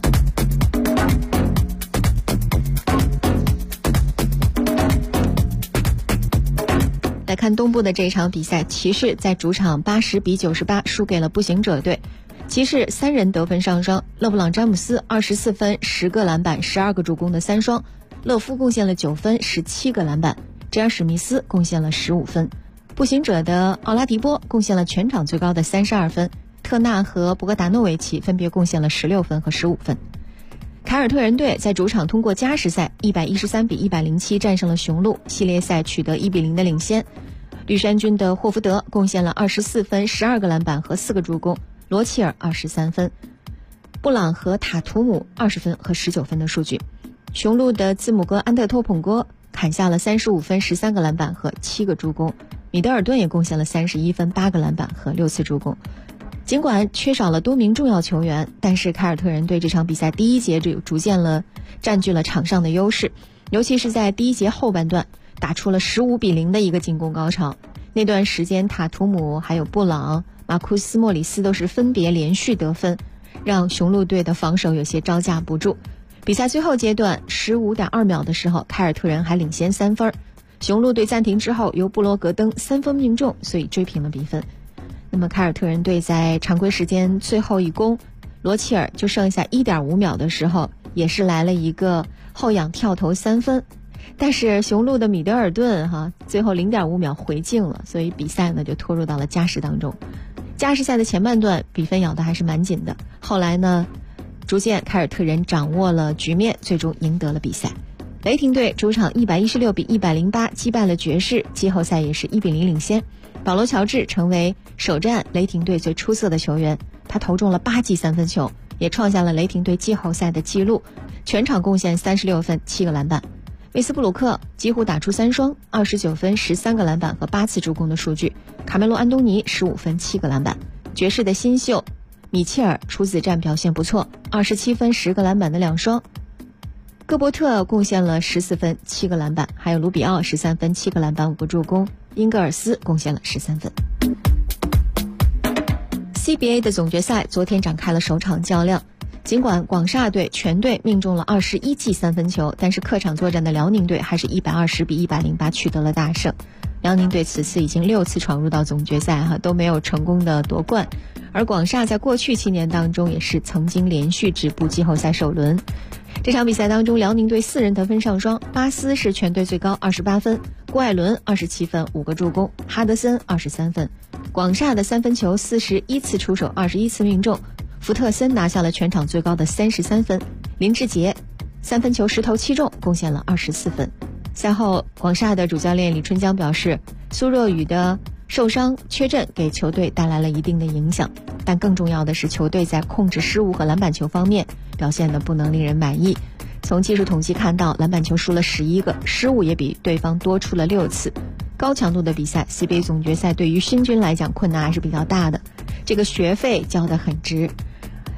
来看东部的这场比赛，骑士在主场80比98输给了步行者队。骑士3人得分上双，勒布朗詹姆斯24分10个篮板12个助攻的三双，勒夫贡献了9分17个篮板，詹尔史密斯贡献了15分。步行者的奥拉迪波贡献了全场最高的32分，特纳和博格达诺维奇分别贡献了16分和15分。凯尔特人队在主场通过加时赛113比107战胜了雄鹿，系列赛取得1比0的领先。绿衫军的霍福德贡献了24分12个篮板和4个助攻，罗齐尔23分，布朗和塔图姆20分和19分的数据。雄鹿的字母哥安特托捧戈砍下了35分13个篮板和7个助攻，米德尔顿也贡献了31分8个篮板和6次助攻。尽管缺少了多名重要球员，但是凯尔特人队这场比赛第一节就逐渐占据了场上的优势，尤其是在第一节后半段打出了15比0的一个进攻高潮。那段时间塔图姆还有布朗、马库斯莫里斯都是分别连续得分，让雄鹿队的防守有些招架不住。比赛最后阶段 15.2 秒的时候，凯尔特人还领先3分，雄鹿队暂停之后由布罗格登3分命中，所以追平了比分。那么凯尔特人队在常规时间最后一攻，罗齐尔就剩下 1.5 秒的时候也是来了一个后仰跳投3分，但是雄鹿的米德尔顿最后 0.5 秒回敬了，所以比赛呢就拖入到了加时当中。加时赛的前半段比分咬得还是蛮紧的，后来呢逐渐凯尔特人掌握了局面，最终赢得了比赛。雷霆队主场116比108击败了爵士，季后赛也是1比0领先。保罗乔治成为首战雷霆队最出色的球员，他投中了8记三分球，也创下了雷霆队季后赛的纪录，全场贡献36分7个篮板。威斯布鲁克几乎打出三双，29分13个篮板和8次助攻的数据。卡梅罗安东尼15分7个篮板。爵士的新秀米切尔初子战表现不错，27分10个篮板的两双。戈伯特贡献了14分7个篮板，还有卢比奥13分7个篮板5个助攻，英格尔斯贡献了13分。CBA 的总决赛昨天展开了首场较量，尽管广厦队全队命中了21记三分球，但是客场作战的辽宁队还是120比108取得了大胜。辽宁队此次已经6次闯入到总决赛都没有成功的夺冠，而广厦在过去7年当中也是曾经连续止步季后赛首轮。这场比赛当中，辽宁队4人得分上双，巴斯是全队最高28分，郭艾伦27分5个助攻，哈德森23分。广厦的三分球41次出手21次命中，福特森拿下了全场最高的33分，林志杰三分球10投7中，贡献了24分。赛后广厦的主教练李春江表示，苏若雨的受伤缺阵给球队带来了一定的影响，但更重要的是球队在控制失误和篮板球方面表现得不能令人满意。从技术统计看到，篮板球输了11个，失误也比对方多出了6次。高强度的比赛 CBA 总决赛对于新军来讲困难还是比较大的，这个学费交得很值。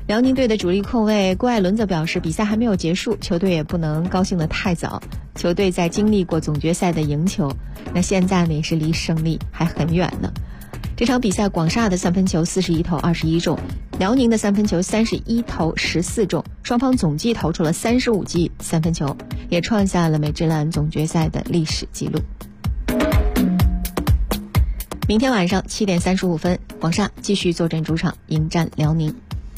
辽宁队的主力控卫郭艾伦则表示，比赛还没有结束，球队也不能高兴得太早。球队在经历过总决赛的赢球，那现在呢也是离胜利还很远呢。这场比赛，广厦的3分球41投21中，辽宁的3分球31投14中，双方总计投出了35记3分球，也创下了美职篮总决赛的历史纪录。明天晚上7点35分，广厦继续坐镇主场迎战辽宁。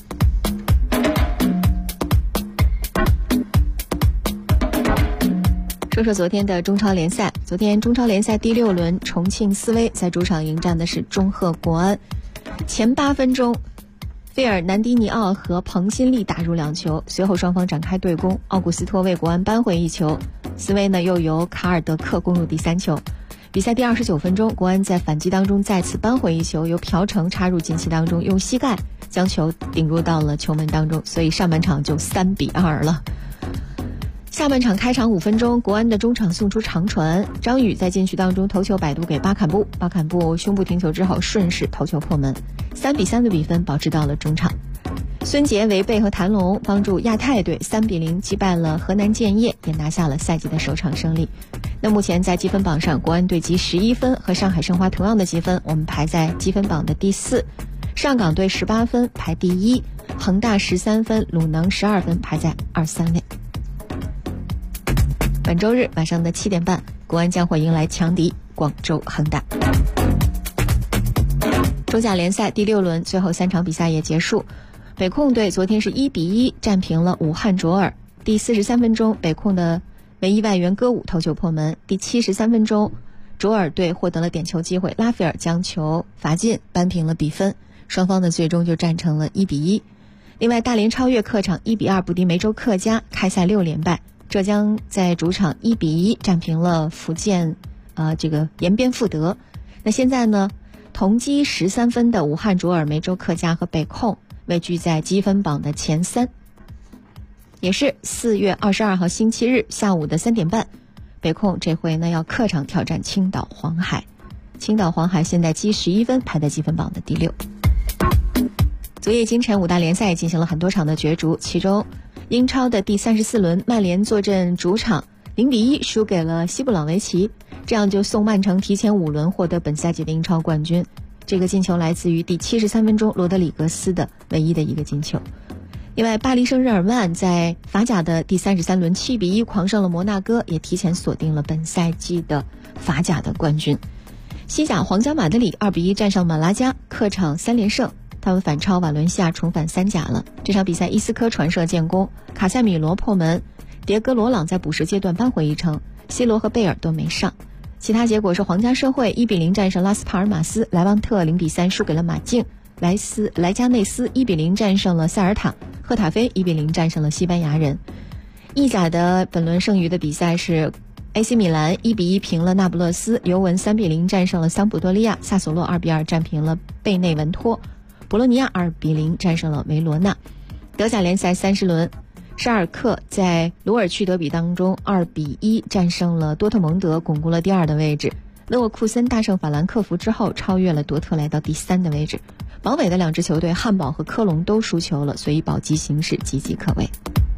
说说昨天的中超联赛，昨天中超联赛第6轮，重庆斯威在主场迎战的是中赫国安。前8分钟，费尔南迪尼奥和彭新力打入2球，随后双方展开对攻，奥古斯托为国安扳回1球，斯威呢又由卡尔德克攻入第3球。比赛第29分钟，国安在反击当中再次扳回1球，由朴成插入禁区当中，用膝盖将球顶入到了球门当中，所以上半场就3-2了。下半场开场5分钟，国安的中场送出长传，张宇在禁区当中头球摆渡给巴坎布，巴坎布胸部停球之后顺势头球破门，3-3的比分保持到了中场。孙杰、韦贝和谭龙帮助亚太队3-0击败了河南建业，也拿下了赛季的首场胜利。那目前在积分榜上，国安队积11分，和上海申花同样的积分，我们排在积分榜的第4。上港队18分排第1，恒大13分，鲁能12分排在2、3位。本周日晚上的7点半，国安将会迎来强敌广州恒大。中甲联赛第6轮最后3场比赛也结束，北控队昨天是1-1战平了武汉卓尔。第43分钟，北控的唯一外援歌舞头球破门。第73分钟，卓尔队获得了点球机会，拉斐尔将球罚进，扳平了比分，双方的最终就战成了1-1。另外，大连超越客场1-2不敌梅州客家，开赛6连败。浙江在主场1-1战平了福建延边富德。那现在呢，同积13分的武汉卓尔、梅州客家和北控位居在积分榜的前3。也是4月22号星期日下午的3点半，北控这回呢要客场挑战青岛黄海。青岛黄海现在积11分，排在积分榜的第6。昨夜今晨5大联赛也进行了很多场的角逐，其中英超的第34轮，曼联坐镇主场0-1输给了西布朗维奇，这样就送曼城提前5轮获得本赛季的英超冠军。这个进球来自于第73分钟罗德里格斯的唯一的一个进球。另外，巴黎圣日耳曼在法甲的第33轮7-1狂胜了摩纳哥，也提前锁定了本赛季的法甲的冠军。西甲皇家马德里2-1战胜马拉加，客场3连胜，他们反超瓦伦西亚重返3甲了。这场比赛伊斯科传射建功，卡塞米罗破门，迭戈罗朗在补时阶段扳回1城，C罗和贝尔都没上。其他结果是皇家社会1-0战胜拉斯帕尔马斯，莱旺特0-3输给了马竞，莱加内斯1-0战胜了塞尔塔，赫塔菲1-0战胜了西班牙人。意甲的本轮剩余的比赛是 AC 米兰1-1平了那不勒斯，尤文3-0战胜了桑普多利亚，萨索洛2-2战平了贝内文托，博洛尼亚2-0战胜了维罗纳。德甲联赛30轮，沙尔克在鲁尔区德比当中2-1战胜了多特蒙德，巩固了第2的位置。勒沃库森大胜法兰克福之后，超越了多特来到第3的位置。榜尾的2支球队汉堡和科隆都输球了，所以保级形势岌岌可危。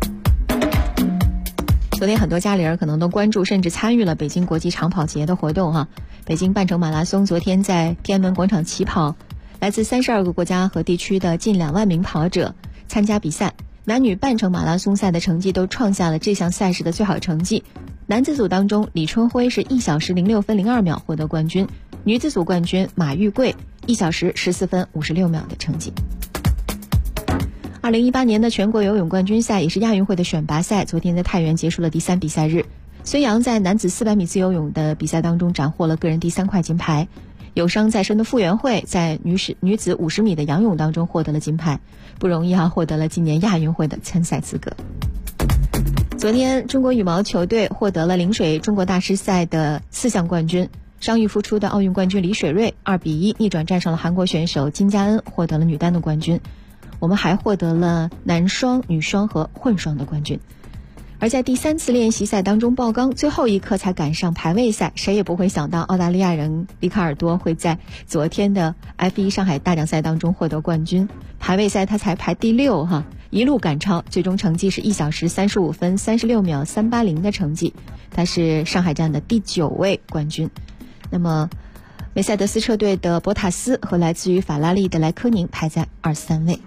昨天很多家里人可能都关注甚至参与了北京国际长跑节的活动哈。北京半程马拉松昨天在天安门广场起跑，来自32个国家和地区的近2万名跑者参加比赛，男女半程马拉松赛的成绩都创下了这项赛事的最好成绩。男子组当中，李春辉是1小时06分02秒获得冠军，女子组冠军马玉桂1小时14分56秒的成绩。2018年的全国游泳冠军赛也是亚运会的选拔赛，昨天在太原结束了第3比赛日。孙杨在男子400米自由泳的比赛当中斩获了个人第3块金牌，有伤在身的傅园慧在女子50米的仰泳当中获得了金牌，不容易获得了今年亚运会的参赛资格。昨天中国羽毛球队获得了陵水中国大师赛的4项冠军，伤愈复出的奥运冠军李水芮2-1逆转战胜了韩国选手金佳恩，获得了女单的冠军。我们还获得了男双、女双和混双的冠军。 而在第3次练习赛当中爆缸，最后一刻才赶上排位赛，谁也不会想到澳大利亚人里卡尔多会在昨天的 F1 上海大奖赛当中获得冠军。排位赛他才排第6哈，一路赶超，最终成绩是1小时35分36秒380的成绩，他是上海站的第9位冠军。那么梅赛德斯车队的博塔斯和来自于法拉利的莱科宁排在2、3位。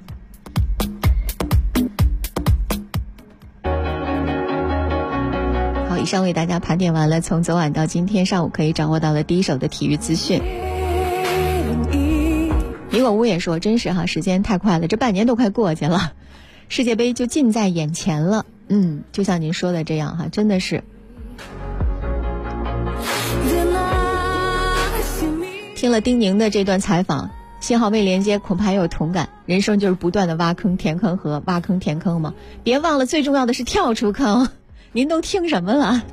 好，以上为大家盘点完了从昨晚到今天上午可以掌握到的第一手的体育资讯。李广屋也说，真是哈，时间太快了，这半年都快过去了，世界杯就近在眼前了。就像您说的这样哈，真的是。听了丁宁的这段采访，信号未连接恐怕也有同感，人生就是不断的挖坑填坑和挖坑填坑嘛，别忘了最重要的是跳出坑。您都听什么了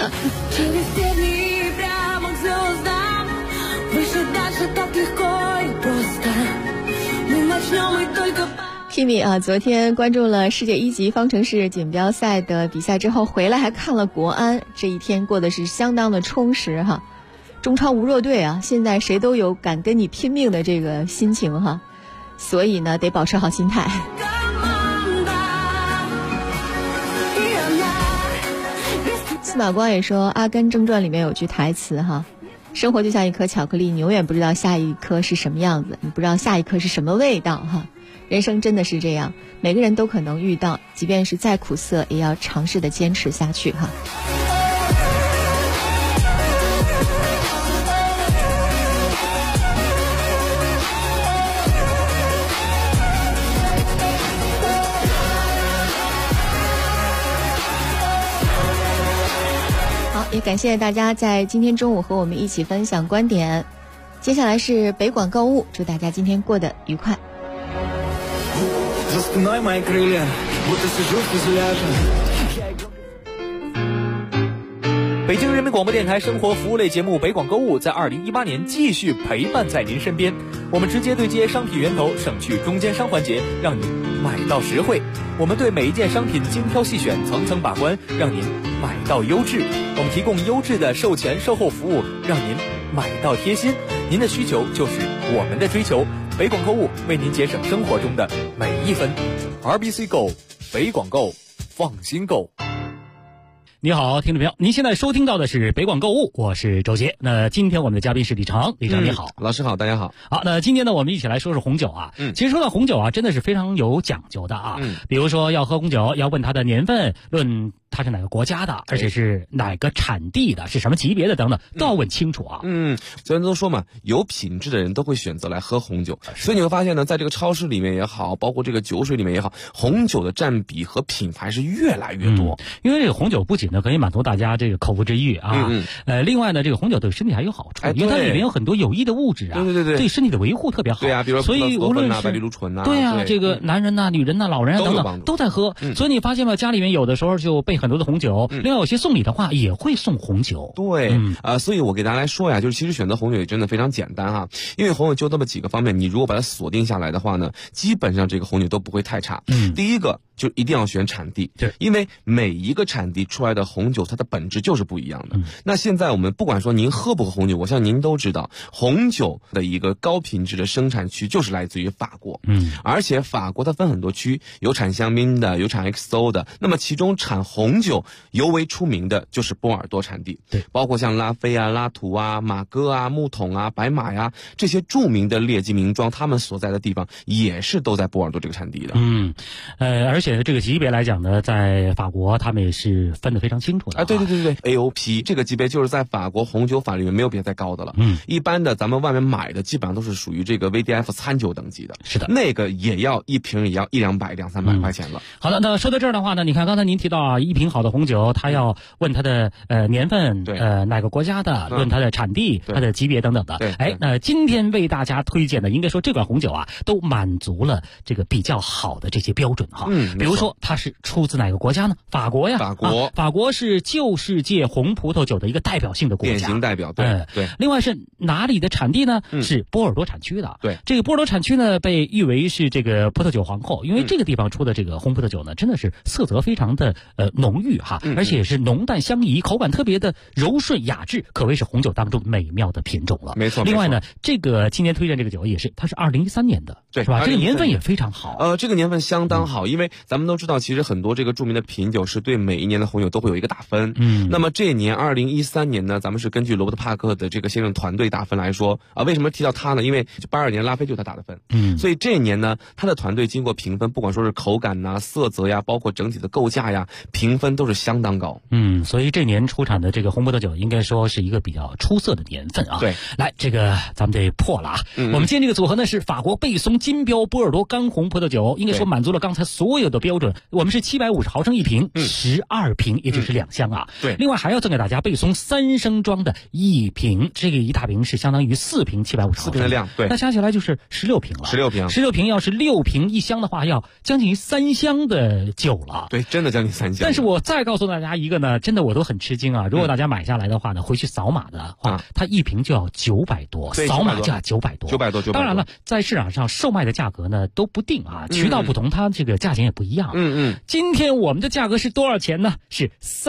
？Kimi 啊，昨天关注了世界1级方程式锦标赛的比赛之后回来，还看了国安，这一天过得是相当的充实哈。中超无弱队啊，现在谁都有敢跟你拼命的这个心情哈，所以呢得保持好心态。司马光也说，《阿甘正传》里面有句台词哈，生活就像一颗巧克力，你永远不知道下一颗是什么样子，你不知道下一颗是什么味道哈。人生真的是这样，每个人都可能遇到，即便是再苦涩，也要尝试的坚持下去哈。也感谢大家在今天中午和我们一起分享观点。接下来是北广购物，祝大家今天过得愉快。 北京人民广播电台生活服务类节目《北广购物》在2018年继续陪伴在您身边。我们直接对接商品源头，省去中间商环节，让您买到实惠。我们对每一件商品精挑细选，层层把关，让您买到优质。我们提供优质的售前售后服务，让您买到贴心。您的需求就是我们的追求。北广购物为您节省生活中的每一分。RBC Go， 北广购，放心购。 你好，听众朋友，您现在收听到的是北广购物，我是周杰。那今天我们的嘉宾是李成，李成你好。 老师好，大家好。 好，那今天呢，我们一起来说说红酒啊。其实说到红酒啊，真的是非常有讲究的啊。比如说要喝红酒，要问它的年份，论它是哪个国家的，而且是哪个产地的，是什么级别的等等，都要问清楚啊。 虽然都说嘛，有品质的人都会选择来喝红酒，所以你会发现呢，在这个超市里面也好，包括这个酒水里面也好，红酒的占比和品牌是越来越多。 因为这个红酒不仅呢可以满足大家这个口腹之欲啊，另外呢，这个红酒对身体还有好处，因为它里面有很多有益的物质啊，对身体的维护特别好。 对啊，比如所以无论是白藜芦醇啊， 对啊，这个男人呐、女人呐、老人啊等等都在喝。所以你发现吗？家里面有的时候就备很多的红酒，另外有些送礼的话也会送红酒。 对，所以我给大家来说呀，就是其实选择红酒也真的非常简单哈，因为红酒就那么几个方面，你如果把它锁定下来的话呢，基本上这个红酒都不会太差。第一个就一定要选产地， 对， 因为每一个产地出来的红酒，它的本质就是不一样的。那现在我们不管说您喝不喝红酒，我相信您都知道，红酒的一个高品质的生产区就是来自于法国。而且法国它分很多区，有产香槟的，有产 XO 的。那么其中产红酒尤为出名的就是波尔多产地， 对， 包括像拉菲啊、拉图啊、马哥啊、木桶啊、白马呀这些著名的劣迹名庄，他们所在的地方也是都在波尔多这个产地的。 而且这个级别来讲呢，在法国他们也是分得非常清楚的。 对 AOP 这个级别就是在法国红酒法里面没有比它再高的了。一般的咱们外面买的基本上都是属于这个 VDF 餐酒等级的。 是的， 那个也要一瓶也要100-200、200-300块钱了。 好的，那说到这儿的话呢，你看刚才您提到啊，一瓶好的红酒，它要问它的年份，哪个国家的，论它的产地、它的级别等等的。那今天为大家推荐的，应该说这款红酒啊，都满足了这个比较好的这些标准哈。 比如说它是出自哪个国家呢？法国呀，法国是旧世界红葡萄酒的一个代表性的国家， 典型代表。对。 另外是哪里的产地呢？是波尔多产区的。 对， 这个波尔多产区呢被誉为是这个葡萄酒皇后，因为这个地方出的这个红葡萄酒呢，真的是色泽非常的浓郁哈，而且是浓淡相宜，口感特别的柔顺雅致，可谓是红酒当中美妙的品种了。 没错。 另外呢，这个今年推荐这个酒也是，它是2013年的， 对， 是吧？这个年份也非常好。 这个年份相当好，因为咱们都知道，其实很多这个著名的品酒是对每一年的红酒都会有一个打分。那么这一年2013年呢，咱们是根据罗伯特帕克的这个先生团队打分来说啊，为什么提到他呢？因为82年拉菲就是他打的分。所以这一年呢，他的团队经过评分，不管说是口感呐、色泽呀，包括整体的构架呀，评分都是相当高。 所以这年出产的这个红葡萄酒应该说是一个比较出色的年份啊。 对， 来，这个咱们得破了啊。我们今天这个组合呢是法国贝松金标波尔多干红葡萄酒，应该说满足了刚才所有的标准。我们是750毫升一瓶，12瓶，也就是2箱啊。 对， 另外还要赠给大家贝松3升装的一瓶，这个一大瓶是相当于4瓶750毫升。4 瓶的量，对。 那加起来就是16瓶了。16瓶要是6瓶1箱的话，要将近3箱的酒了。 对，真的将近3箱。 但是我再告诉大家一个呢，真的我都很吃惊啊！如果大家买下来的话呢，回去扫码的话，它一瓶就要900多，扫码就要900多。 900多。 当然了，在市场上售卖的价格呢都不定啊，渠道不同，它这个价钱也不一样。今天我们的价格是多少钱呢？是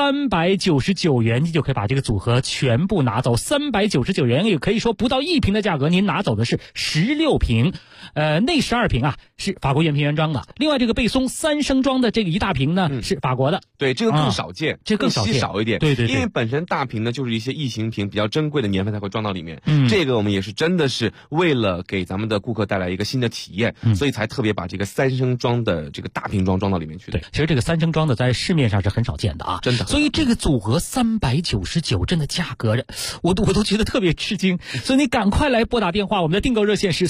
399元，你就可以把这个组合全部拿走。399元也可以说不到1瓶的价格，您拿走的是16瓶，那12瓶啊是法国原瓶原装的。另外这个贝松3升装的这个一大瓶呢是法国的。 对，这个更少见， 这更稀少一点。 对， 因为本身大瓶呢就是一些异形瓶，比较珍贵的年份才会装到里面。这个我们也是真的是为了给咱们的顾客带来一个新的体验，所以才特别把这个3升装的这个大瓶装到里面去的。 对，其实这个3升装的在市面上是很少见的啊， 真的。 所以这个组合399，真的价格我都觉得特别吃惊。所以你赶快来拨打电话，我们的订购热线是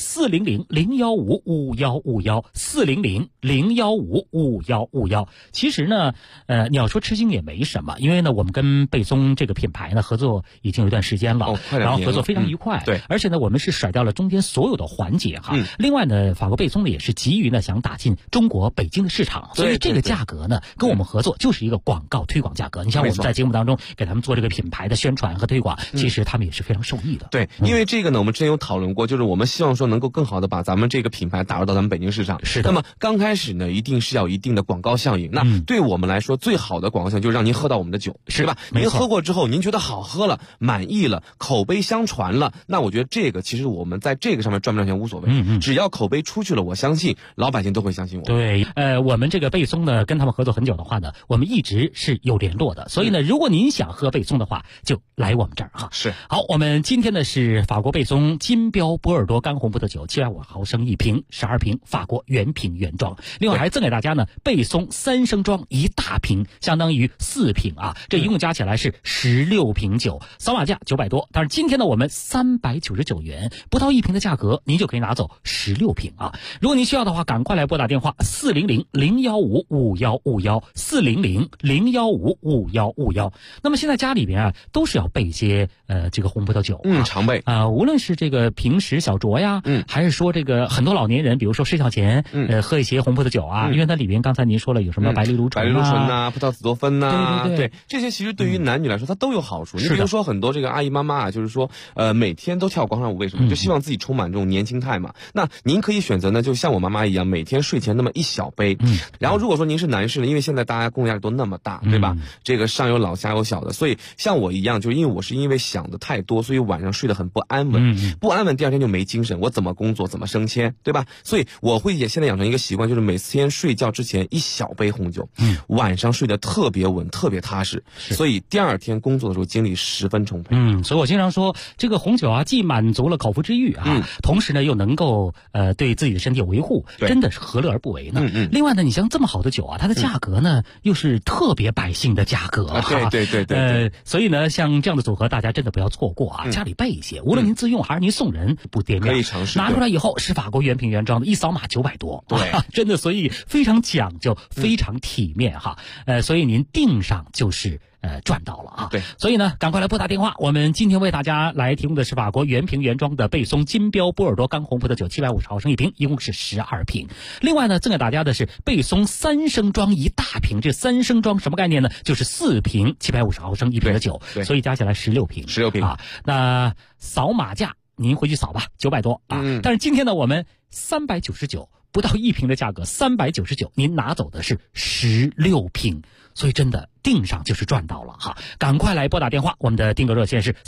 400-015-5151，400-015-5151。其实呢，你要说吃惊也没什么，因为呢，我们跟贝松这个品牌呢合作已经有一段时间了，然后合作非常愉快。 对， 而且呢，我们是甩掉了中间所有的环节哈。另外呢，法国贝松呢也是急于呢想打进中国北京的市场，所以这个价格呢跟我们合作就是一个广告推广价格。你像我们在节目当中给他们做这个品牌的宣传和推广，其实他们也是非常受益的。 对，因为这个呢，我们之前有讨论过，就是我们希望说能够更好的把咱们这个品牌打入到咱们北京市场。 是的。 那么刚开始呢，一定是要有一定的广告效应。那对我们来说，最好的广告效应就是让您喝到我们的酒，是吧？您喝过之后，您觉得好喝了，满意了，口碑相传了，那我觉得这个其实我们在这个上面赚不赚钱无所谓。只要口碑出去了，我相信老百姓都会相信我。 对，我们这个贝松呢，跟他们合作很久的话呢，我们一直是有联络的。所以呢，如果您想喝贝松的话，就来我们这儿哈。 是。 好，我们今天呢是法国贝松金标波尔多干红葡萄酒，750毫升一瓶，12瓶，法国原瓶原装。另外还赠给大家呢贝松3升装一大瓶，相当于4瓶啊，这一共加起来是16瓶酒，扫码价900多。但是今天呢，我们399元，不到1瓶的价格，您就可以拿走16瓶啊。如果您需要的话，赶快来拨打电话400-015-5151，400-015-5151。那么现在家里边啊，都是要备一些这个红葡萄酒， 常备无论是这个平时小酌呀，还是说这个很多老年人，比如说睡觉前，喝一些红葡萄酒啊，因为它里边刚才您说了有什么白藜芦醇呐、葡萄紫多酚呐， 对， 这些其实对于男女来说它都有好处。你比如说很多这个阿姨妈妈啊，就是说每天都跳广场舞，为什么？就希望自己充满这种年轻态嘛。那您可以选择呢，就像我妈妈一样，每天睡前那么1小杯。然后如果说您是男士呢，因为现在大家工作压力都那么大，对吧？这个上有老下有小的，所以像我一样，就是因为想的太多，所以晚上睡得很不安稳，不安稳，第二天就没精神，我怎么工作，怎么升迁，对吧？所以我会现在养成一个习惯，就是每天睡觉之前1小杯红酒，晚上睡得特别稳，特别踏实，所以第二天工作的时候精力十分充沛。 所以我经常说，这个红酒啊，既满足了口腹之欲啊，同时呢又能够对自己的身体有维护，真的是何乐而不为呢？另外呢，你像这么好的酒啊，它的价格呢又是特别百姓的价格， 对， 所以呢，像这样的组合，大家真的不要错过啊！家里备一些，无论您自用还是您送人，不掂量， 可以尝试。 拿出来以后是法国原瓶原装的，一扫码900多， 对， 真的，所以非常讲究，非常体面哈。所以您订上就是赚到了啊。 对， 所以呢，赶快来拨打电话。我们今天为大家来提供的是法国原瓶原装的贝松金标波尔多干红葡萄酒750毫升一瓶，一共是12瓶。另外呢，赠给大家的是贝松3升装一大瓶，这3升装什么概念呢？就是4瓶750毫升一瓶的酒，所以加起来16瓶 ，16瓶啊。那扫码价您回去扫吧，900多啊。但是今天呢，我们399不到1瓶的价格，399您拿走的是16瓶，所以真的订上就是赚到了哈！赶快来拨打电话，我们的订购热线是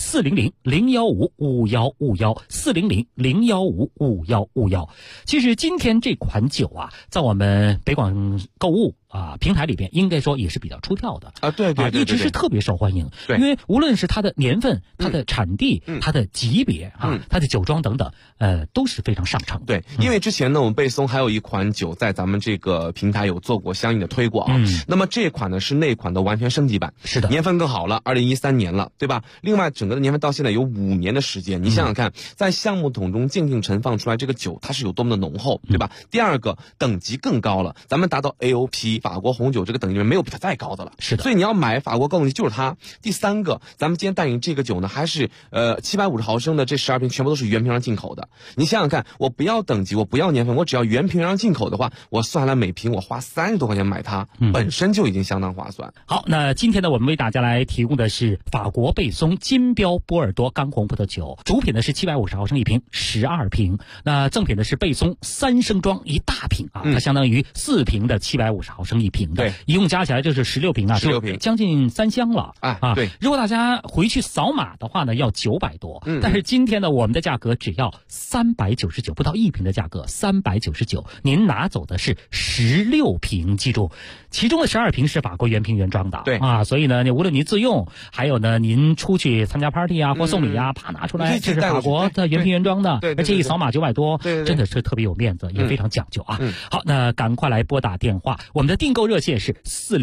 400-015-5151，400-015-5151。其实今天这款酒啊，在我们北广购物平台里边，应该说也是比较出挑的啊，对， 一直是特别受欢迎。因为无论是它的年份、它的产地、它的级别它的酒庄等等，都是非常上乘的。 对，因为之前呢，我们贝松还有一款酒在咱们这个平台有做过相应的推广，那么这款呢是那款的完全升级版， 是的， 年份更好了，2013年了，对吧？另外，整个的年份到现在有5年的时间，你想想看，在橡木桶中静静陈放出来这个酒，它是有多么的浓厚，对吧？第二个，等级更高了，咱们达到 AOP 法国红酒这个等级里面没有比它再高的了， 是的。 所以你要买法国高等级就是它。第三个，咱们今天带领这个酒呢，还是750毫升的这12瓶全部都是原瓶上进口的。你想想看，我不要等级，我不要年份，我只要原瓶上进口的话，我算下来每瓶我花30多块钱买它，本身就已经相当划算。 好，那今天呢，我们为大家来提供的是法国贝松金标波尔多干红葡萄酒，主品呢是750毫升一瓶，12瓶。那赠品呢是贝松3升装一大瓶啊，它相当于4瓶的750毫升一瓶的， 对， 一共加起来就是16瓶啊，16瓶，将近3箱了啊。 对， 如果大家回去扫码的话呢，要900多，但是今天呢，我们的价格只要399，不到1瓶的价格399，您拿走的是16瓶，记住，其中的12瓶是法国原瓶原装的， 对啊，所以呢，无论您自用，还有呢，您出去参加 party 啊或送礼啊，啪拿出来，这是法国的原瓶原装的，而且一扫码900多，真的是特别有面子，也非常讲究啊。好，那赶快来拨打电话，我们的订购热线是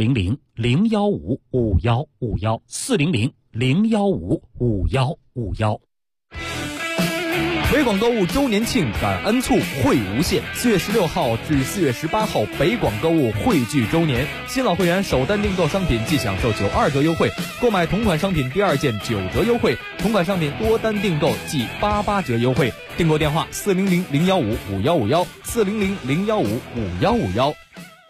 400-015-5151，400-015-5151。 北广购物周年庆感恩促惠无限，4月16号至4月18号，北广购物汇聚周年，新老会员首单订购商品即享受92折优惠，购买同款商品第2件9折优惠，同款商品多单订购即88折优惠。订购电话400-015-5151，400-015-5151。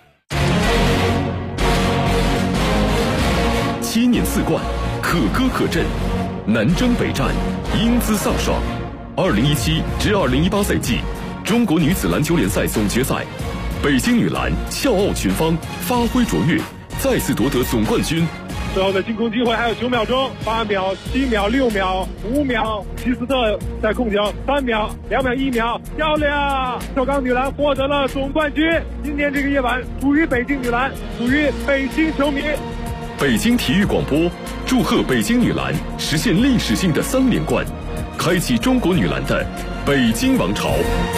7年4冠，可歌可阵，南征北战，英姿飒爽。2017至2018赛季中国女子篮球联赛总决赛，北京女篮笑傲群芳，发挥卓越，再次夺得总冠军。 最后的进攻机会还有9秒钟，8秒、7秒、6秒、5秒，齐斯特在控球，3秒、2秒、1秒，漂亮！首钢女篮获得了总冠军。今天这个夜晚属于北京女篮，属于北京球迷。 北京体育广播祝贺北京女篮实现历史性的3连冠，开启中国女篮的北京王朝。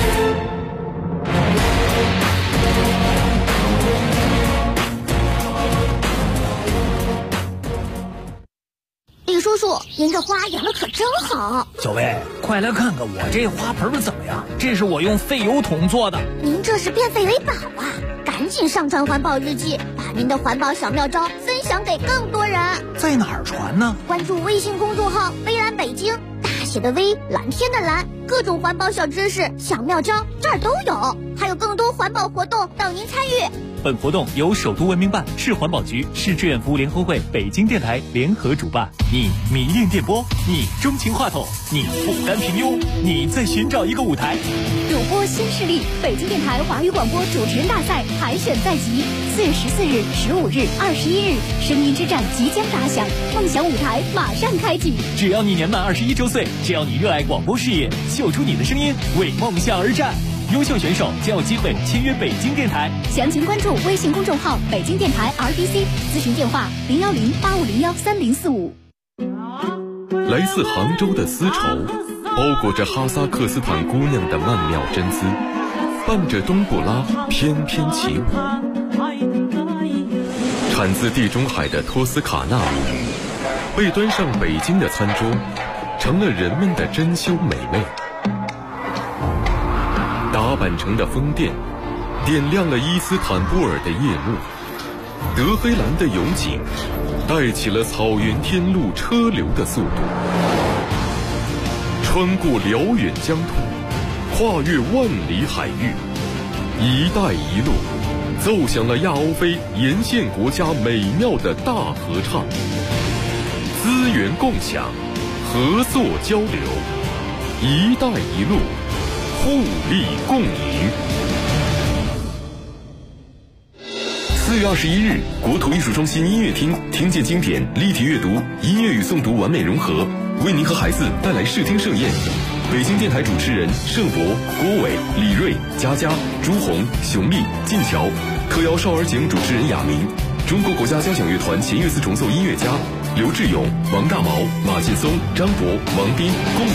李叔叔，您这花养的可真好。 小薇，快来看看我这花盆怎么样？这是我用废油桶做的。 您这是变废为宝啊！赶紧上传环保日记，把您的环保小妙招分享给更多人。 在哪儿传呢？ 关注微信公众号“微蓝北京”，大写的微，蓝天的蓝，各种环保小知识、小妙招这儿都有，还有更多环保活动等您参与。 本活动由首都文明办、市环保局、市志愿服务联合会、北京电台联合主办。你迷恋电波，你钟情话筒，你不甘平庸，你在寻找一个舞台。 主播新势力，北京电台华语广播主持人大赛海选在即，4月14日、15日、21日，声音之战即将打响，梦想舞台马上开启。 只要你年满21周岁，只要你热爱广播事业，秀出你的声音，为梦想而战。优秀选手将有机会签约北京电台。 详情关注微信公众号北京电台 RDC， 咨询电话010-8501-3045。 来自杭州的丝绸，包裹着哈萨克斯坦姑娘的曼妙真姿，伴着冬不拉翩翩起舞。产自地中海的托斯卡纳舞，被端上北京的餐桌，成了人们的珍馐美味。打扮成的宫殿，点亮了伊斯坦布尔的夜幕。德黑兰的油井， 带起了草原天路车流的速度，穿过辽远疆土，跨越万里海域，一带一路奏响了亚欧非沿线国家美妙的大合唱，资源共享，合作交流，一带一路，互利共赢。4月21日，国土艺术中心音乐厅听见经典，立体阅读，音乐与诵读完美融合，为您和孩子带来视听盛宴。北京电台主持人盛博、郭伟、李锐、佳佳、朱红、熊丽、晋桥，特邀少儿节目主持人雅明，中国国家交响乐团弦乐四重奏音乐家刘志勇、王大毛、马劲松、张博、王斌共